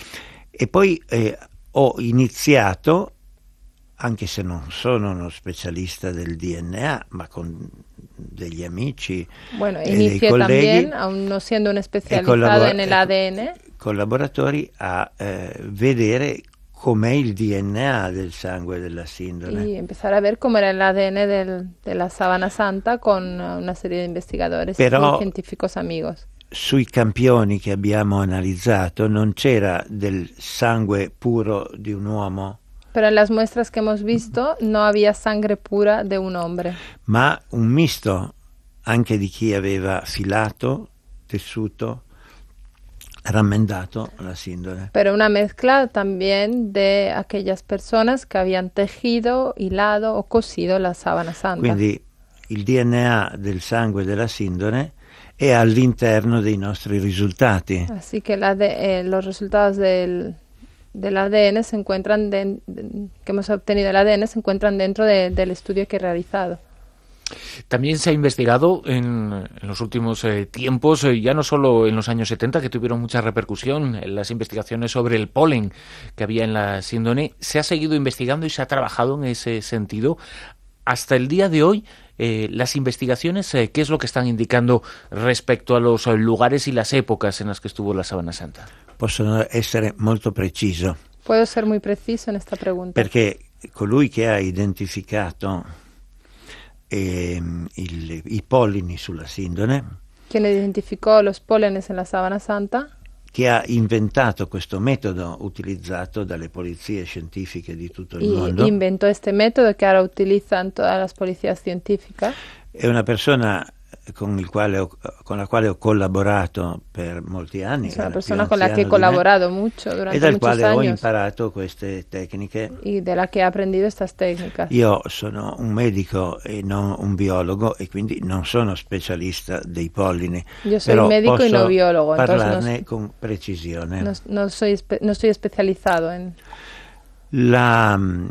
E poi eh, ho iniziato, anche se non sono uno specialista del D N A, ma con degli amici Bueno, e dei inicié colleghi también, aún no siendo un e especializado collabor- en el e- A D N, collaboratori a eh, vedere com'è il D N A del sangue della sindone. y empezar a ver cómo era el A D N del- de la Sábana Santa con eh, una serie de investigadores Pero- y científicos amigos. Sui campioni che abbiamo analizzato non c'era del sangue puro di un uomo, Pero en las muestras que hemos visto no había sangre pura de un hombre, ma un misto anche di chi aveva filato, tessuto, rammendato la sindone. Pero una mezcla también de aquellas personas que habían tejido, hilado o cosido la sábana santa. Quindi il D N A del sangue della sindone è all'interno dei nostri risultati. Así que la de, eh, los resultados del, del A D N se encuentran de, de, que hemos obtenido el A D N se encuentran dentro de, del estudio que he realizado. También se ha investigado en, en los últimos eh, tiempos, eh, ya no solo en los años setenta, que tuvieron mucha repercusión, en las investigaciones sobre el polen que había en la síndone, se ha seguido investigando y se ha trabajado en ese sentido. Hasta el día de hoy, eh, las investigaciones, eh, ¿qué es lo que están indicando respecto a los eh, lugares y las épocas en las que estuvo la Sábana Santa? Possono essere molto preciso. Puedo ser muy preciso en esta pregunta. Perché colui che ha identificato eh, il, i pollini sulla sindone, quien identificó los pólenes en la Sábana Santa, che ha inventato questo metodo utilizzato dalle polizie scientifiche di tutto il y mondo, inventó este método que ahora utilizan todas las policías científicas, è una persona con, il quale ho, con la quale ho collaborato per molti anni. es una era persona più con la que he anziano di me, colaborado mucho durante e dal muchos quale ho años imparato queste tecniche. y de la que he aprendido estas técnicas. Io sono un medico e non un biologo e quindi non sono specialista dei pollini. Yo soy però médico y posso no biólogo, parlarne entonces con precisione. no, no, soy, espe- no estoy especializado en... La mh,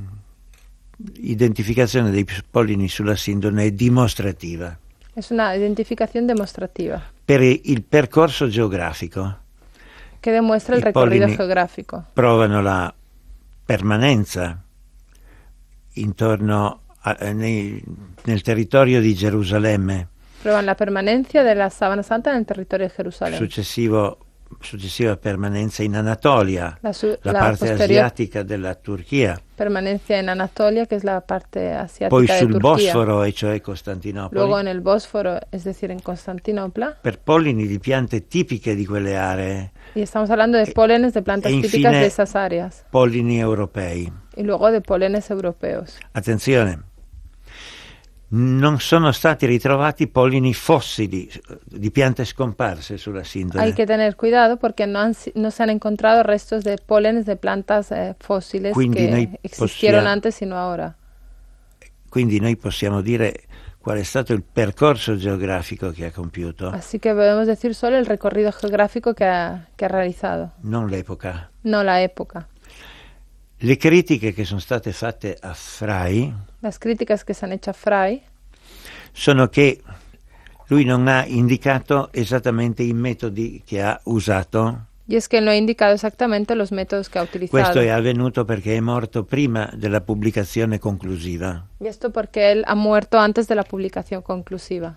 identificazione dei pollini sulla sindone è dimostrativa Es una identificación demostrativa per il percorso geografico. que demuestra el I recorrido pollini geográfico. Provano la permanenza intorno a, nei, nel territorio di Gerusalemme, Prueban la permanencia de la Sábana Santa en el territorio de Jerusalén. successivo, successiva permanenza in Anatolia, La, su- la, la parte posterior asiatica della Turchia, permanencia en Anatolia, que es la parte asiática poi de sul Turquía. Bosforo, e cioè Costantinopoli, Luego en el Bósforo, es decir, en Constantinopla. per pollini di piante tipiche di quelle aree, Y estamos hablando de pólenes de plantas e típicas infine de esas áreas. pollini europei. Y luego de pólenes europeos. Attenzione, non sono stati ritrovati pollini fossili di piante scomparse sulla sindone. Hay que tener cuidado porque no, han si- no se han encontrado restos de pólenes de plantas eh, fósiles Quindi noi que existieron possiamo- antes y no ahora. Quindi noi possiamo dire qual è stato il percorso geografico che ha compiuto, Así que podemos decir solo el recorrido geográfico que ha, que ha realizado, non l'epoca. no la época. Le critiche che sono state fatte a Frey Las críticas que se han hecho a Fry sono che lui non ha indicato esattamente i metodi che ha usato. y es que no he indicado exactamente los métodos que ha utilizado. Questo è avvenuto perché è morto prima della pubblicazione conclusiva. Y esto porque él ha muerto antes de la publicación conclusiva.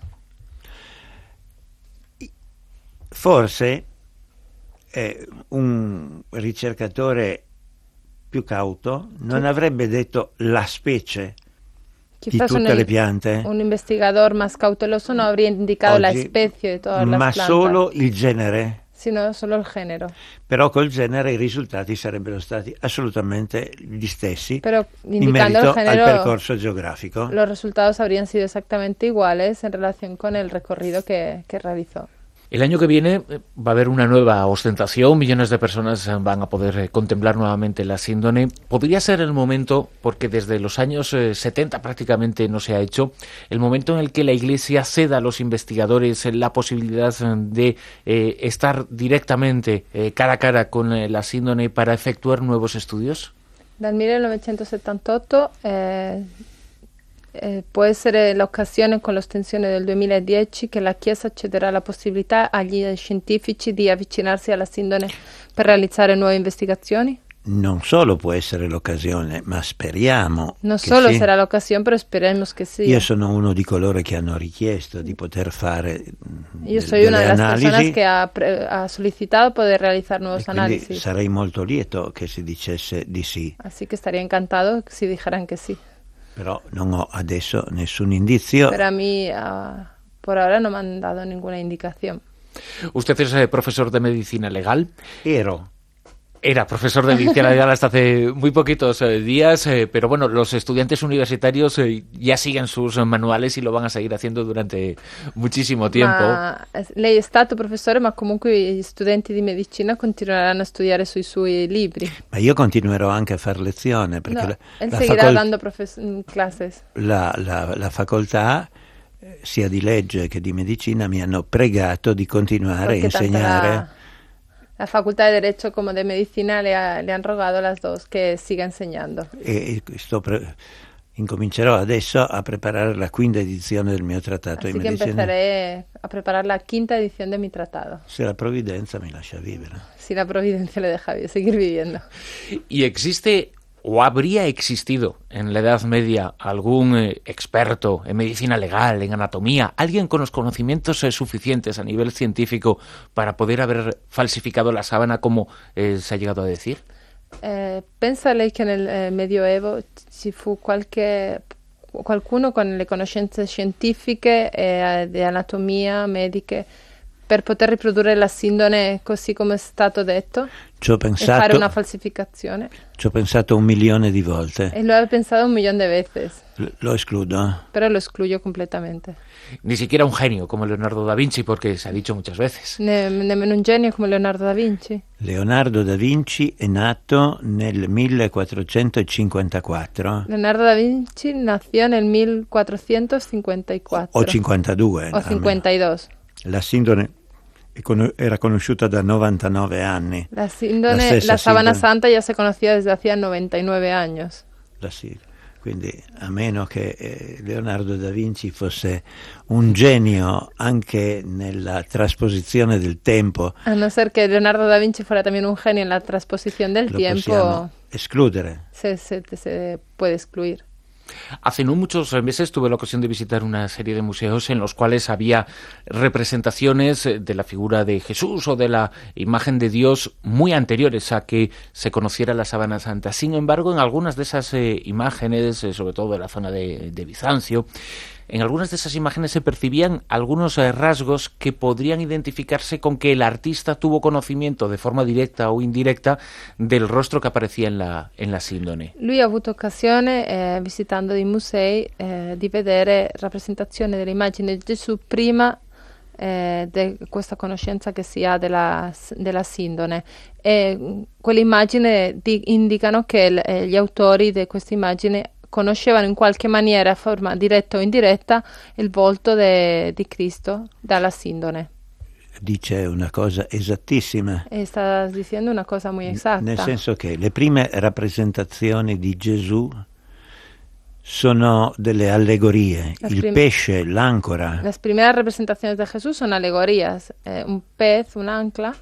Forse eh, un ricercatore più cauto non avrebbe detto la specie di Quizás un, tutte le piante, un investigador más cauteloso no habría indicado la oggi, especie de todas las ma plantas, solo il genere. sino solo el género. Però col genere i risultati sarebbero stati assolutamente gli stessi Pero in indicando merito el al género, percorso geografico. los resultados habrían sido exactamente iguales en relación con el recorrido que, que realizó. El año que viene eh, va a haber una nueva ostentación, millones de personas eh, van a poder eh, contemplar nuevamente la síndone. Podría ser el momento, porque desde los años eh, setenta prácticamente no se ha hecho, el momento en el que la Iglesia ceda a los investigadores eh, la posibilidad eh, de eh, estar directamente eh, cara a cara con eh, la síndone para efectuar nuevos estudios. Dal millenovecentosettantotto eh, eh, può essere l'occasione con l'estensione del duemiladieci che la Chiesa cederà la possibilità agli scientifici di avvicinarsi alla sindone per realizzare nuove investigazioni? Non solo può essere l'occasione, ma speriamo No che solo sì. será la ocasión, pero esperemos que sí. Io sono uno di coloro che hanno richiesto di poter fare mm, Yo de- soy una de delle las personas analisi, que ha, pre- ha solicitado poder realizar e nuevos quindi análisis. sarei molto lieto che si dicesse di sì, Así que estaría encantado si dijeran que sí. però non ho adesso nessun indizio. Pero a mí, ah, por ahora, no me han dado ninguna indicación. Usted es eh, profesor de medicina legal. Ero Era profesor de medicina legal hasta hace muy poquitos eh, días, eh, pero bueno, los estudiantes universitarios eh, ya siguen sus manuales y lo van a seguir haciendo durante muchísimo tiempo. Ma lei è stato professore, ma comunque gli studenti di medicina continueranno a studiare sui suoi libri. Ma io continuerò anche a fare lezione, perché No, la, él la, seguirá facol- dando profes- clases. la, la, la facoltà, eh, sia di legge che di medicina, mi hanno pregato di continuare Porque a tanto insegnare. la, la Facultad de Derecho como de Medicina le, ha- le han rogado a las dos que siga enseñando. E sto pre- incomincerò adesso a preparare la quinta edizione del mio trattato Así di que medicina, empezaré a preparar la quinta edición de mi tratado. se la provvidenza mi lascia vivere. Si la providencia le deja vi- seguir viviendo. ¿Y existe o habría existido en la Edad Media algún eh, experto en medicina legal, en anatomía, alguien con los conocimientos eh, suficientes a nivel científico para poder haber falsificado la sábana como eh, se ha llegado a decir? Eh, pensa lei che nel eh, Medioevo ci fu qualche, qualcuno con le conoscenze scientifiche e di anatomia, mediche, per poter riprodurre la sindone così come è stato detto Ci ho e fare pensato, una falsificazione? ci ho pensato un milione di volte. E lo he pensado un millón de veces, L- lo escludo. pero lo excluyo completamente. Ni siquiera un genio como Leonardo da Vinci, porque se ha dicho muchas veces. Ne- nemmeno un genio come Leonardo da Vinci. Leonardo da Vinci è nato nel millequattrocentocinquantaquattro Leonardo da Vinci nació en el mil cuatrocientos cincuenta y cuatro. o cinquantadue. O cincuenta y dos. La sindone è con- era conosciuta da novantanove anni. La síndone, La la, stessa sábana síndone. santa ya se conocía desde hacía noventa y nueve años. La si- Quindi a meno che eh, Leonardo da Vinci fosse un genio anche nella trasposizione del tempo, A no ser que Leonardo da Vinci fuera también un genio en la transposición del lo tiempo, possiamo escludere. se, se, se puede excluir. Hace no muchos meses tuve la ocasión de visitar una serie de museos en los cuales había representaciones de la figura de Jesús o de la imagen de Dios muy anteriores a que se conociera la sábana santa. Sin embargo, en algunas de esas eh, imágenes, eh, sobre todo de la zona de, de Bizancio, en algunas de esas imágenes se percibían algunos eh, rasgos que podrían identificarse con que el artista tuvo conocimiento de forma directa o indirecta del rostro que aparecía en la, en la sindone. Lui ha avuto occasione, eh, visitando dei musei, eh, di vedere rappresentazioni delle immagini di Gesù prima eh, di questa conoscenza che si ha della, della sindone. E mh, quelle immagini di- indicano che il- eh, gli autori di queste immagini conoscevano in qualche maniera, forma diretta o indiretta, il volto de- di Cristo dalla sindone. Dice una cosa esattissima, E sta dicendo una cosa muy esatta. nel senso che le prime rappresentazioni di Gesù sono delle allegorie, Las il prim- pesce, l'ancora, Las primeras representaciones de Jesús son alegorías, eh, un pez, un ancla,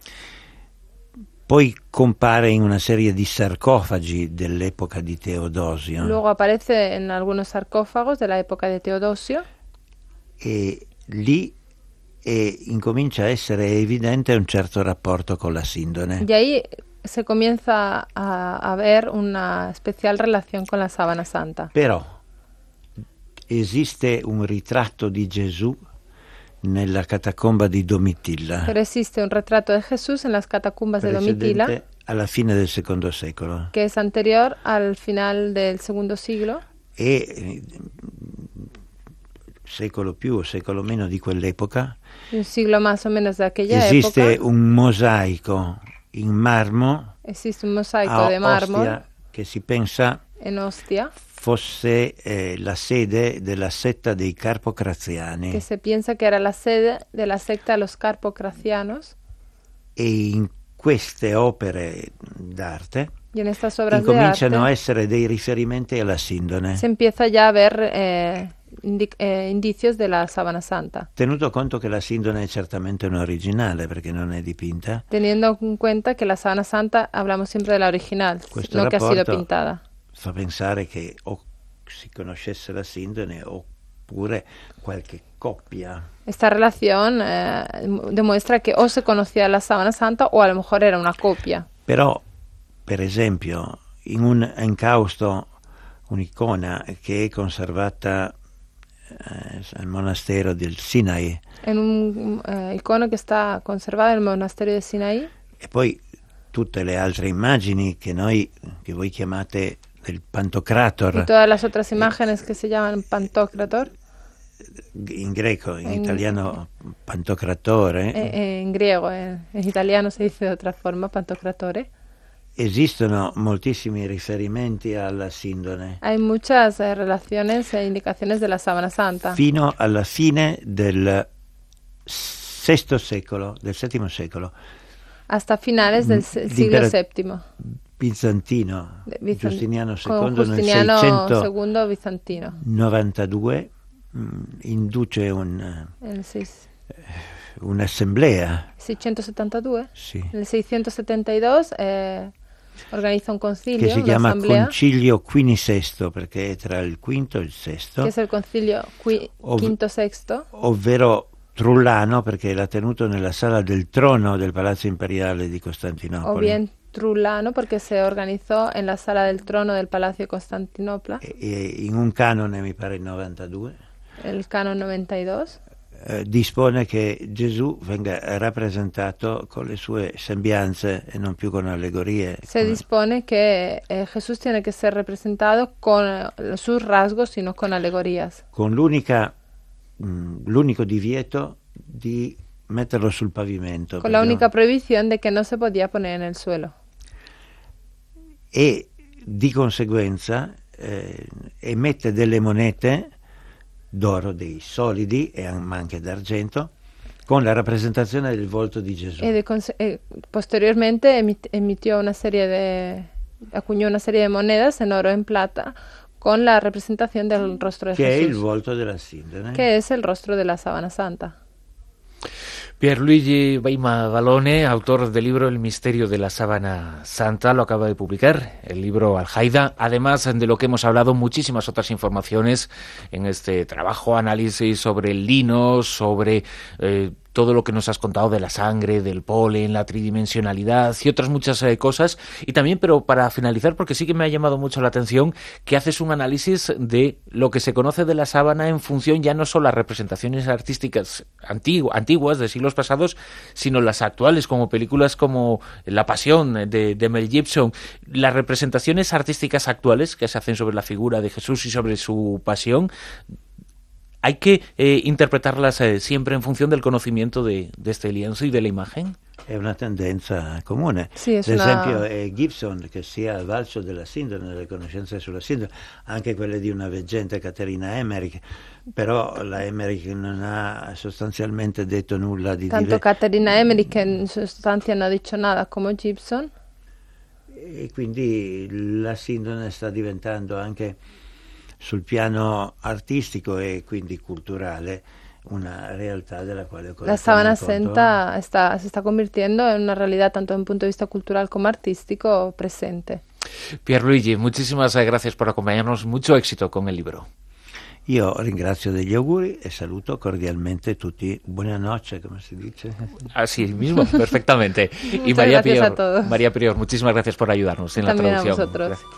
poi compare in una serie di sarcofagi dell'epoca di Teodosio luego aparece en algunos sarcófagos de la época de Teodosio e lì e incomincia a essere evidente un certo rapporto con la sindone. y ahí se comienza a, a ver una especial relación con la sábana santa. Però esiste un ritratto di Gesù nella catacomba di Domitilla, Pero existe un retrato de Jesús en las catacumbas de Domitila, precedente alla fine del secondo secolo, que es anterior al final del segundo siglo, e eh, secolo più o secolo meno di quell'epoca un siglo más o menos de aquella esiste época. un mosaico in marmo Existe un mosaico a de mármol Ostia che si pensa en Ostia, fosse eh, la sede della setta dei Carpocraziani, que se piensa que era la sede de la secta de los carpocracianos, e in queste opere d'arte y en estas obras de incominciano a arte essere dei riferimenti alla sindone, se empieza ya a ver eh, indi- eh, indicios de la sábana santa, tenuto conto che la sindone è certamente un originale perché non è dipinta. teniendo en cuenta que la sábana santa hablamos siempre de la original, Questo no que ha sido rapporto pintada. fa pensare che o si conoscesse la sindone oppure qualche coppia. Esta relación eh, demuestra que o se conocía la sábana santa o a lo mejor era una copia. Però, per esempio, in un incausto, un'icona che è conservata eh, al monastero del Sinai, En un eh, icono que está conservado en el monasterio de Sinaí, e poi tutte le altre immagini che noi, che voi chiamate del Pantocrator. Y todas las otras imágenes que se llaman Pantocrator. In greco, in en, italiano Pantocratore. Eh, en griego, en, en italiano se dice de otra forma, Pantocratore. Esistono moltissimi riferimenti alla Sindone. Hay muchas eh, relaciones e indicaciones de la Sábana Santa. Fino alla fine del sesto secolo, del settimo secolo. Hasta finales del se- siglo settimo. Bizantino, Bizan- Giustiniano con secondo Giustiniano nel seicentodiciannove novantadue mh, induce un, El seis- un'assemblea. seicentosettantadue. Sì. Nel seicentosettantadue eh, organiza un concilio, Che si chiama un'assemblea, Concilio Quinisesto, perché è tra il quinto e il sesto. che es el concilio qui- Ov- quinto sexto, ovvero Trullano, perché l'ha tenuto nella sala del trono del Palazzo Imperiale di Costantinopoli. o bien Trulano, porque se organizó en la sala del trono del Palacio de Constantinopla, E, e in un canone, mi pare il novantadue, el canon novantadue, eh, dispone che Gesù venga rappresentato con le sue sembianze e non più con allegorie. se come- dispone que eh, Jesús tiene que ser representado con eh, sus rasgos y no con alegorías, con l'unica, mh, l'unico divieto di metterlo sul pavimento. con la perché única non- prohibición de que no se podía poner en el suelo. E di conseguenza eh, emette delle monete d'oro, dei solidi, e an- ma anche d'argento, con la rappresentazione del volto di Gesù. Y de conse- eh, posteriormente emit- emitió una serie de, acuñó una serie de monedas en oro y en plata con la representación del rostro de che è il Jesús, volto della Sindone. que es el rostro de la Sábana Santa. Pierluigi Weima Valone, autor del libro El misterio de la sábana santa, lo acaba de publicar, el libro Alhaida, además de lo que hemos hablado, muchísimas otras informaciones en este trabajo, análisis sobre el lino, sobre eh, todo lo que nos has contado de la sangre, del polen, la tridimensionalidad y otras muchas eh, cosas. Y también, pero para finalizar, porque sí que me ha llamado mucho la atención, que haces un análisis de lo que se conoce de la sábana en función ya no solo las representaciones artísticas antigu- antiguas de siglos pasados, sino las actuales, como películas como La Pasión de, de Mel Gibson. Las representaciones artísticas actuales que se hacen sobre la figura de Jesús y sobre su pasión, ¿hay que eh, interpretarlas eh, siempre en función del conocimiento de, de este lienzo y de la imagen? È una tendenza comune. Sì, è Ad una- esempio è Gibson che si è avvalso della Sindone, delle conoscenze sulla Sindone, anche quelle di una veggente Caterina Emmerich, però la Emmerich non ha sostanzialmente detto nulla di Tanto diverso. Caterina Emmerich, que en sostanza no ha dicho nada, como Gibson. E quindi la Sindone sta diventando anche sul piano artistico e quindi culturale una realtà della quale occorre La Sábana tener conto. Santa está, se está convirtiendo en una realidad tanto desde un punto de vista cultural como artístico presente. Pierluigi, muchísimas eh, gracias por acompañarnos, mucho éxito con el libro. Io ringrazio degli auguri e saluto cordialmente tutti. Buonanotte, come si dice? Así mismo, perfectamente. Y Muchas María gracias a Prior, todos. María Prior, muchísimas gracias por ayudarnos en También la a traducción. vosotros. Gracias.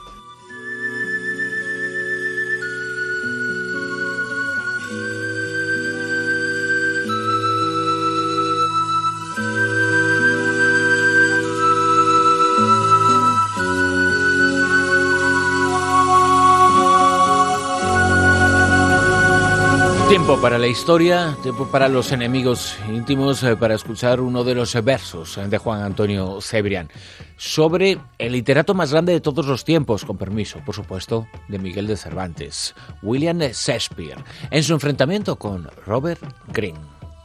Tiempo para la historia, tiempo para los enemigos íntimos, eh, para escuchar uno de los versos de Juan Antonio Cebrián sobre el literato más grande de todos los tiempos, con permiso, por supuesto, de Miguel de Cervantes, William Shakespeare, en su enfrentamiento con Robert Greene.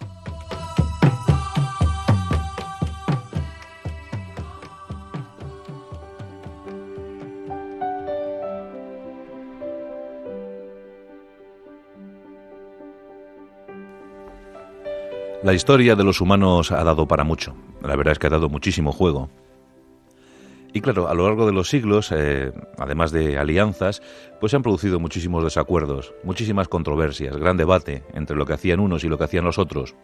La historia de los humanos ha dado para mucho. La verdad es que ha dado muchísimo juego. Y claro, a lo largo de los siglos, eh, además de alianzas, pues se han producido muchísimos desacuerdos, muchísimas controversias, gran debate entre lo que hacían unos y lo que hacían los otros.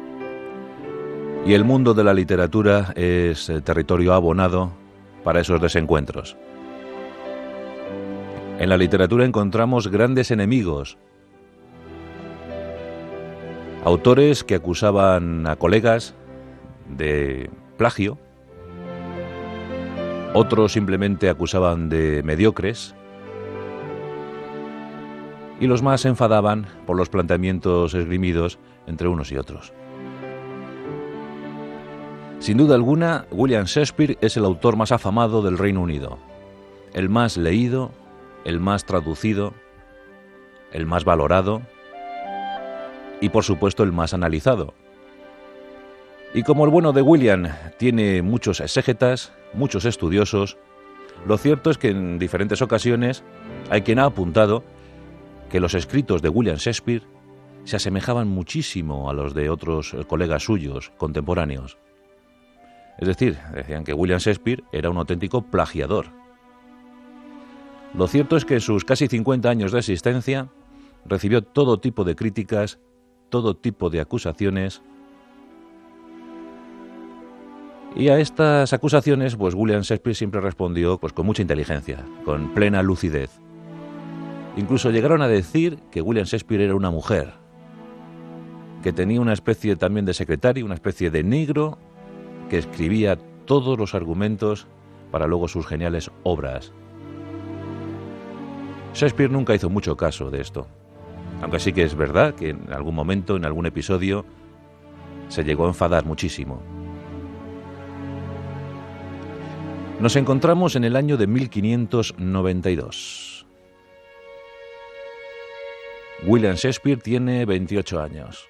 Y el mundo de la literatura es eh, territorio abonado para esos desencuentros. En la literatura encontramos grandes enemigos, autores que acusaban a colegas de plagio, Otros simplemente acusaban de mediocres. Y los más se enfadaban por los planteamientos esgrimidos entre unos y otros. Sin duda alguna, William Shakespeare es el autor más afamado del Reino Unido, el más leído, el más traducido, el más valorado y, por supuesto, el más analizado. Y como el bueno de William tiene muchos exégetas, muchos estudiosos, lo cierto es que en diferentes ocasiones hay quien ha apuntado que los escritos de William Shakespeare se asemejaban muchísimo a los de otros colegas suyos contemporáneos. Es decir, decían que William Shakespeare era un auténtico plagiador. Lo cierto es que en sus casi cincuenta años de existencia recibió todo tipo de críticas, todo tipo de acusaciones. Y a estas acusaciones, pues William Shakespeare siempre respondió pues, con mucha inteligencia, con plena lucidez. Incluso llegaron a decir que William Shakespeare era una mujer, que tenía una especie también de secretario, una especie de negro, que escribía todos los argumentos para luego sus geniales obras. Shakespeare nunca hizo mucho caso de esto, aunque sí que es verdad que en algún momento, en algún episodio, se llegó a enfadar muchísimo. Nos encontramos en el año de mil quinientos noventa y dos. William Shakespeare tiene veintiocho años.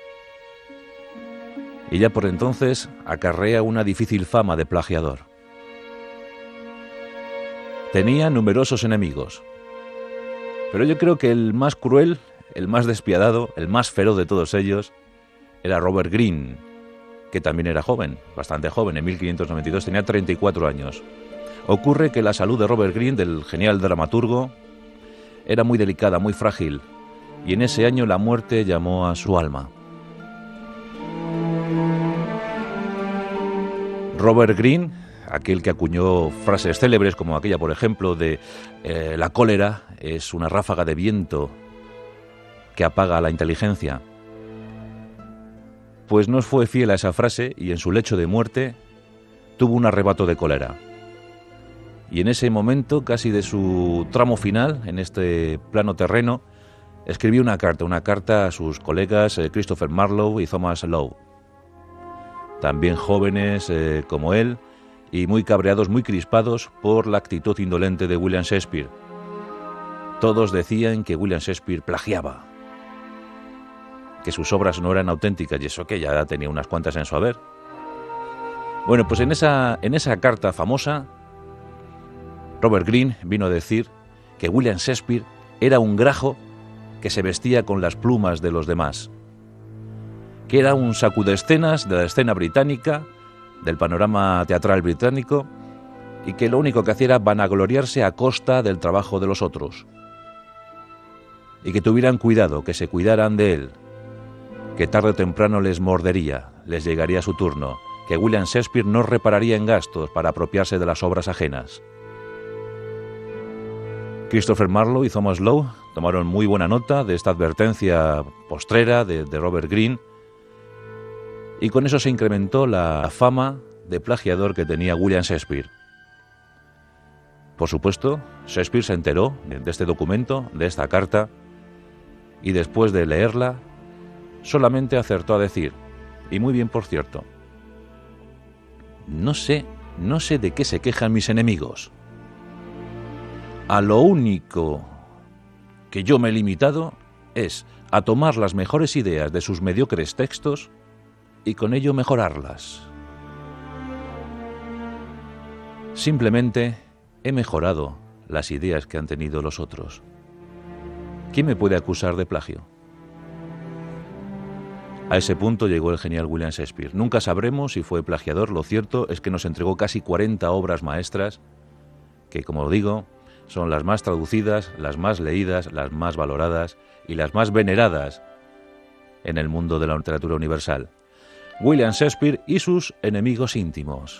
Y ya por entonces acarrea una difícil fama de plagiador. Tenía numerosos enemigos, pero yo creo que el más cruel, el más despiadado, el más feroz de todos ellos era Robert Greene, que también era joven, bastante joven, en mil quinientos noventa y dos tenía treinta y cuatro años. Ocurre que la salud de Robert Greene, del genial dramaturgo, era muy delicada, muy frágil, y en ese año la muerte llamó a su alma. Robert Greene, aquel que acuñó frases célebres como aquella, por ejemplo, de eh, la cólera es una ráfaga de viento que apaga la inteligencia, pues no fue fiel a esa frase y en su lecho de muerte tuvo un arrebato de cólera. Y en ese momento, casi de su tramo final, en este plano terreno, escribió una carta, una carta a sus colegas eh, Christopher Marlowe y Thomas Lowe, también jóvenes eh, como él y muy cabreados, muy crispados por la actitud indolente de William Shakespeare. Todos decían que William Shakespeare plagiaba, que sus obras no eran auténticas, y eso que ya tenía unas cuantas en su haber. Bueno, pues en esa, en esa carta famosa, Robert Greene vino a decir que William Shakespeare era un grajo que se vestía con las plumas de los demás, que era un sacudescenas de la escena británica, del panorama teatral británico, y que lo único que hacía era vanagloriarse a costa del trabajo de los otros. Y que tuvieran cuidado, que se cuidaran de él, que tarde o temprano les mordería, les llegaría su turno, que William Shakespeare no repararía en gastos para apropiarse de las obras ajenas. Christopher Marlowe y Thomas Lowe tomaron muy buena nota de esta advertencia postrera de, de Robert Greene, y con eso se incrementó la fama de plagiador que tenía William Shakespeare. Por supuesto, Shakespeare se enteró de este documento, de esta carta, y después de leerla, solamente acertó a decir, y muy bien por cierto, no sé, no sé de qué se quejan mis enemigos. A lo único que yo me he limitado es a tomar las mejores ideas de sus mediocres textos y con ello mejorarlas. Simplemente he mejorado las ideas que han tenido los otros. ¿Quién me puede acusar de plagio? A ese punto llegó el genial William Shakespeare. Nunca sabremos si fue plagiador. Lo cierto es que nos entregó casi cuarenta obras maestras que, como digo, son las más traducidas, las más leídas, las más valoradas y las más veneradas en el mundo de la literatura universal. William Shakespeare y sus enemigos íntimos.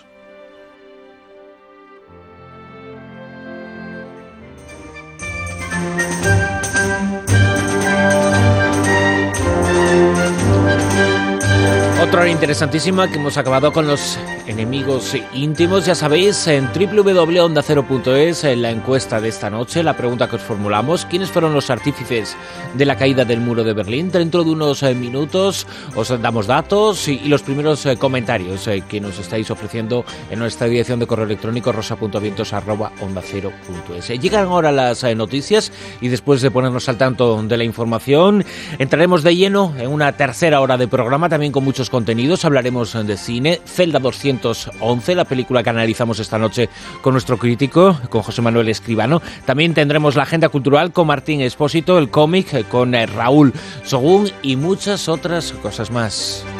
Otra hora interesantísima, que hemos acabado con los enemigos íntimos. Ya sabéis, en doble u doble u doble punto onda cero punto es, en la encuesta de esta noche, la pregunta que os formulamos: ¿quiénes fueron los artífices de la caída del muro de Berlín? Dentro de unos eh, minutos os damos datos y, y los primeros eh, comentarios eh, que nos estáis ofreciendo en nuestra dirección de correo electrónico rosa punto vientos arroba onda cero punto es. Eh, llegan ahora las eh, noticias y después de ponernos al tanto de la información, entraremos de lleno en una tercera hora de programa, también con muchos contenidos. Hablaremos de cine, Celda doscientos once, la película que analizamos esta noche con nuestro crítico, con José Manuel Escribano. También tendremos la agenda cultural con Martín Espósito, el cómic con Raúl Sogún y muchas otras cosas más.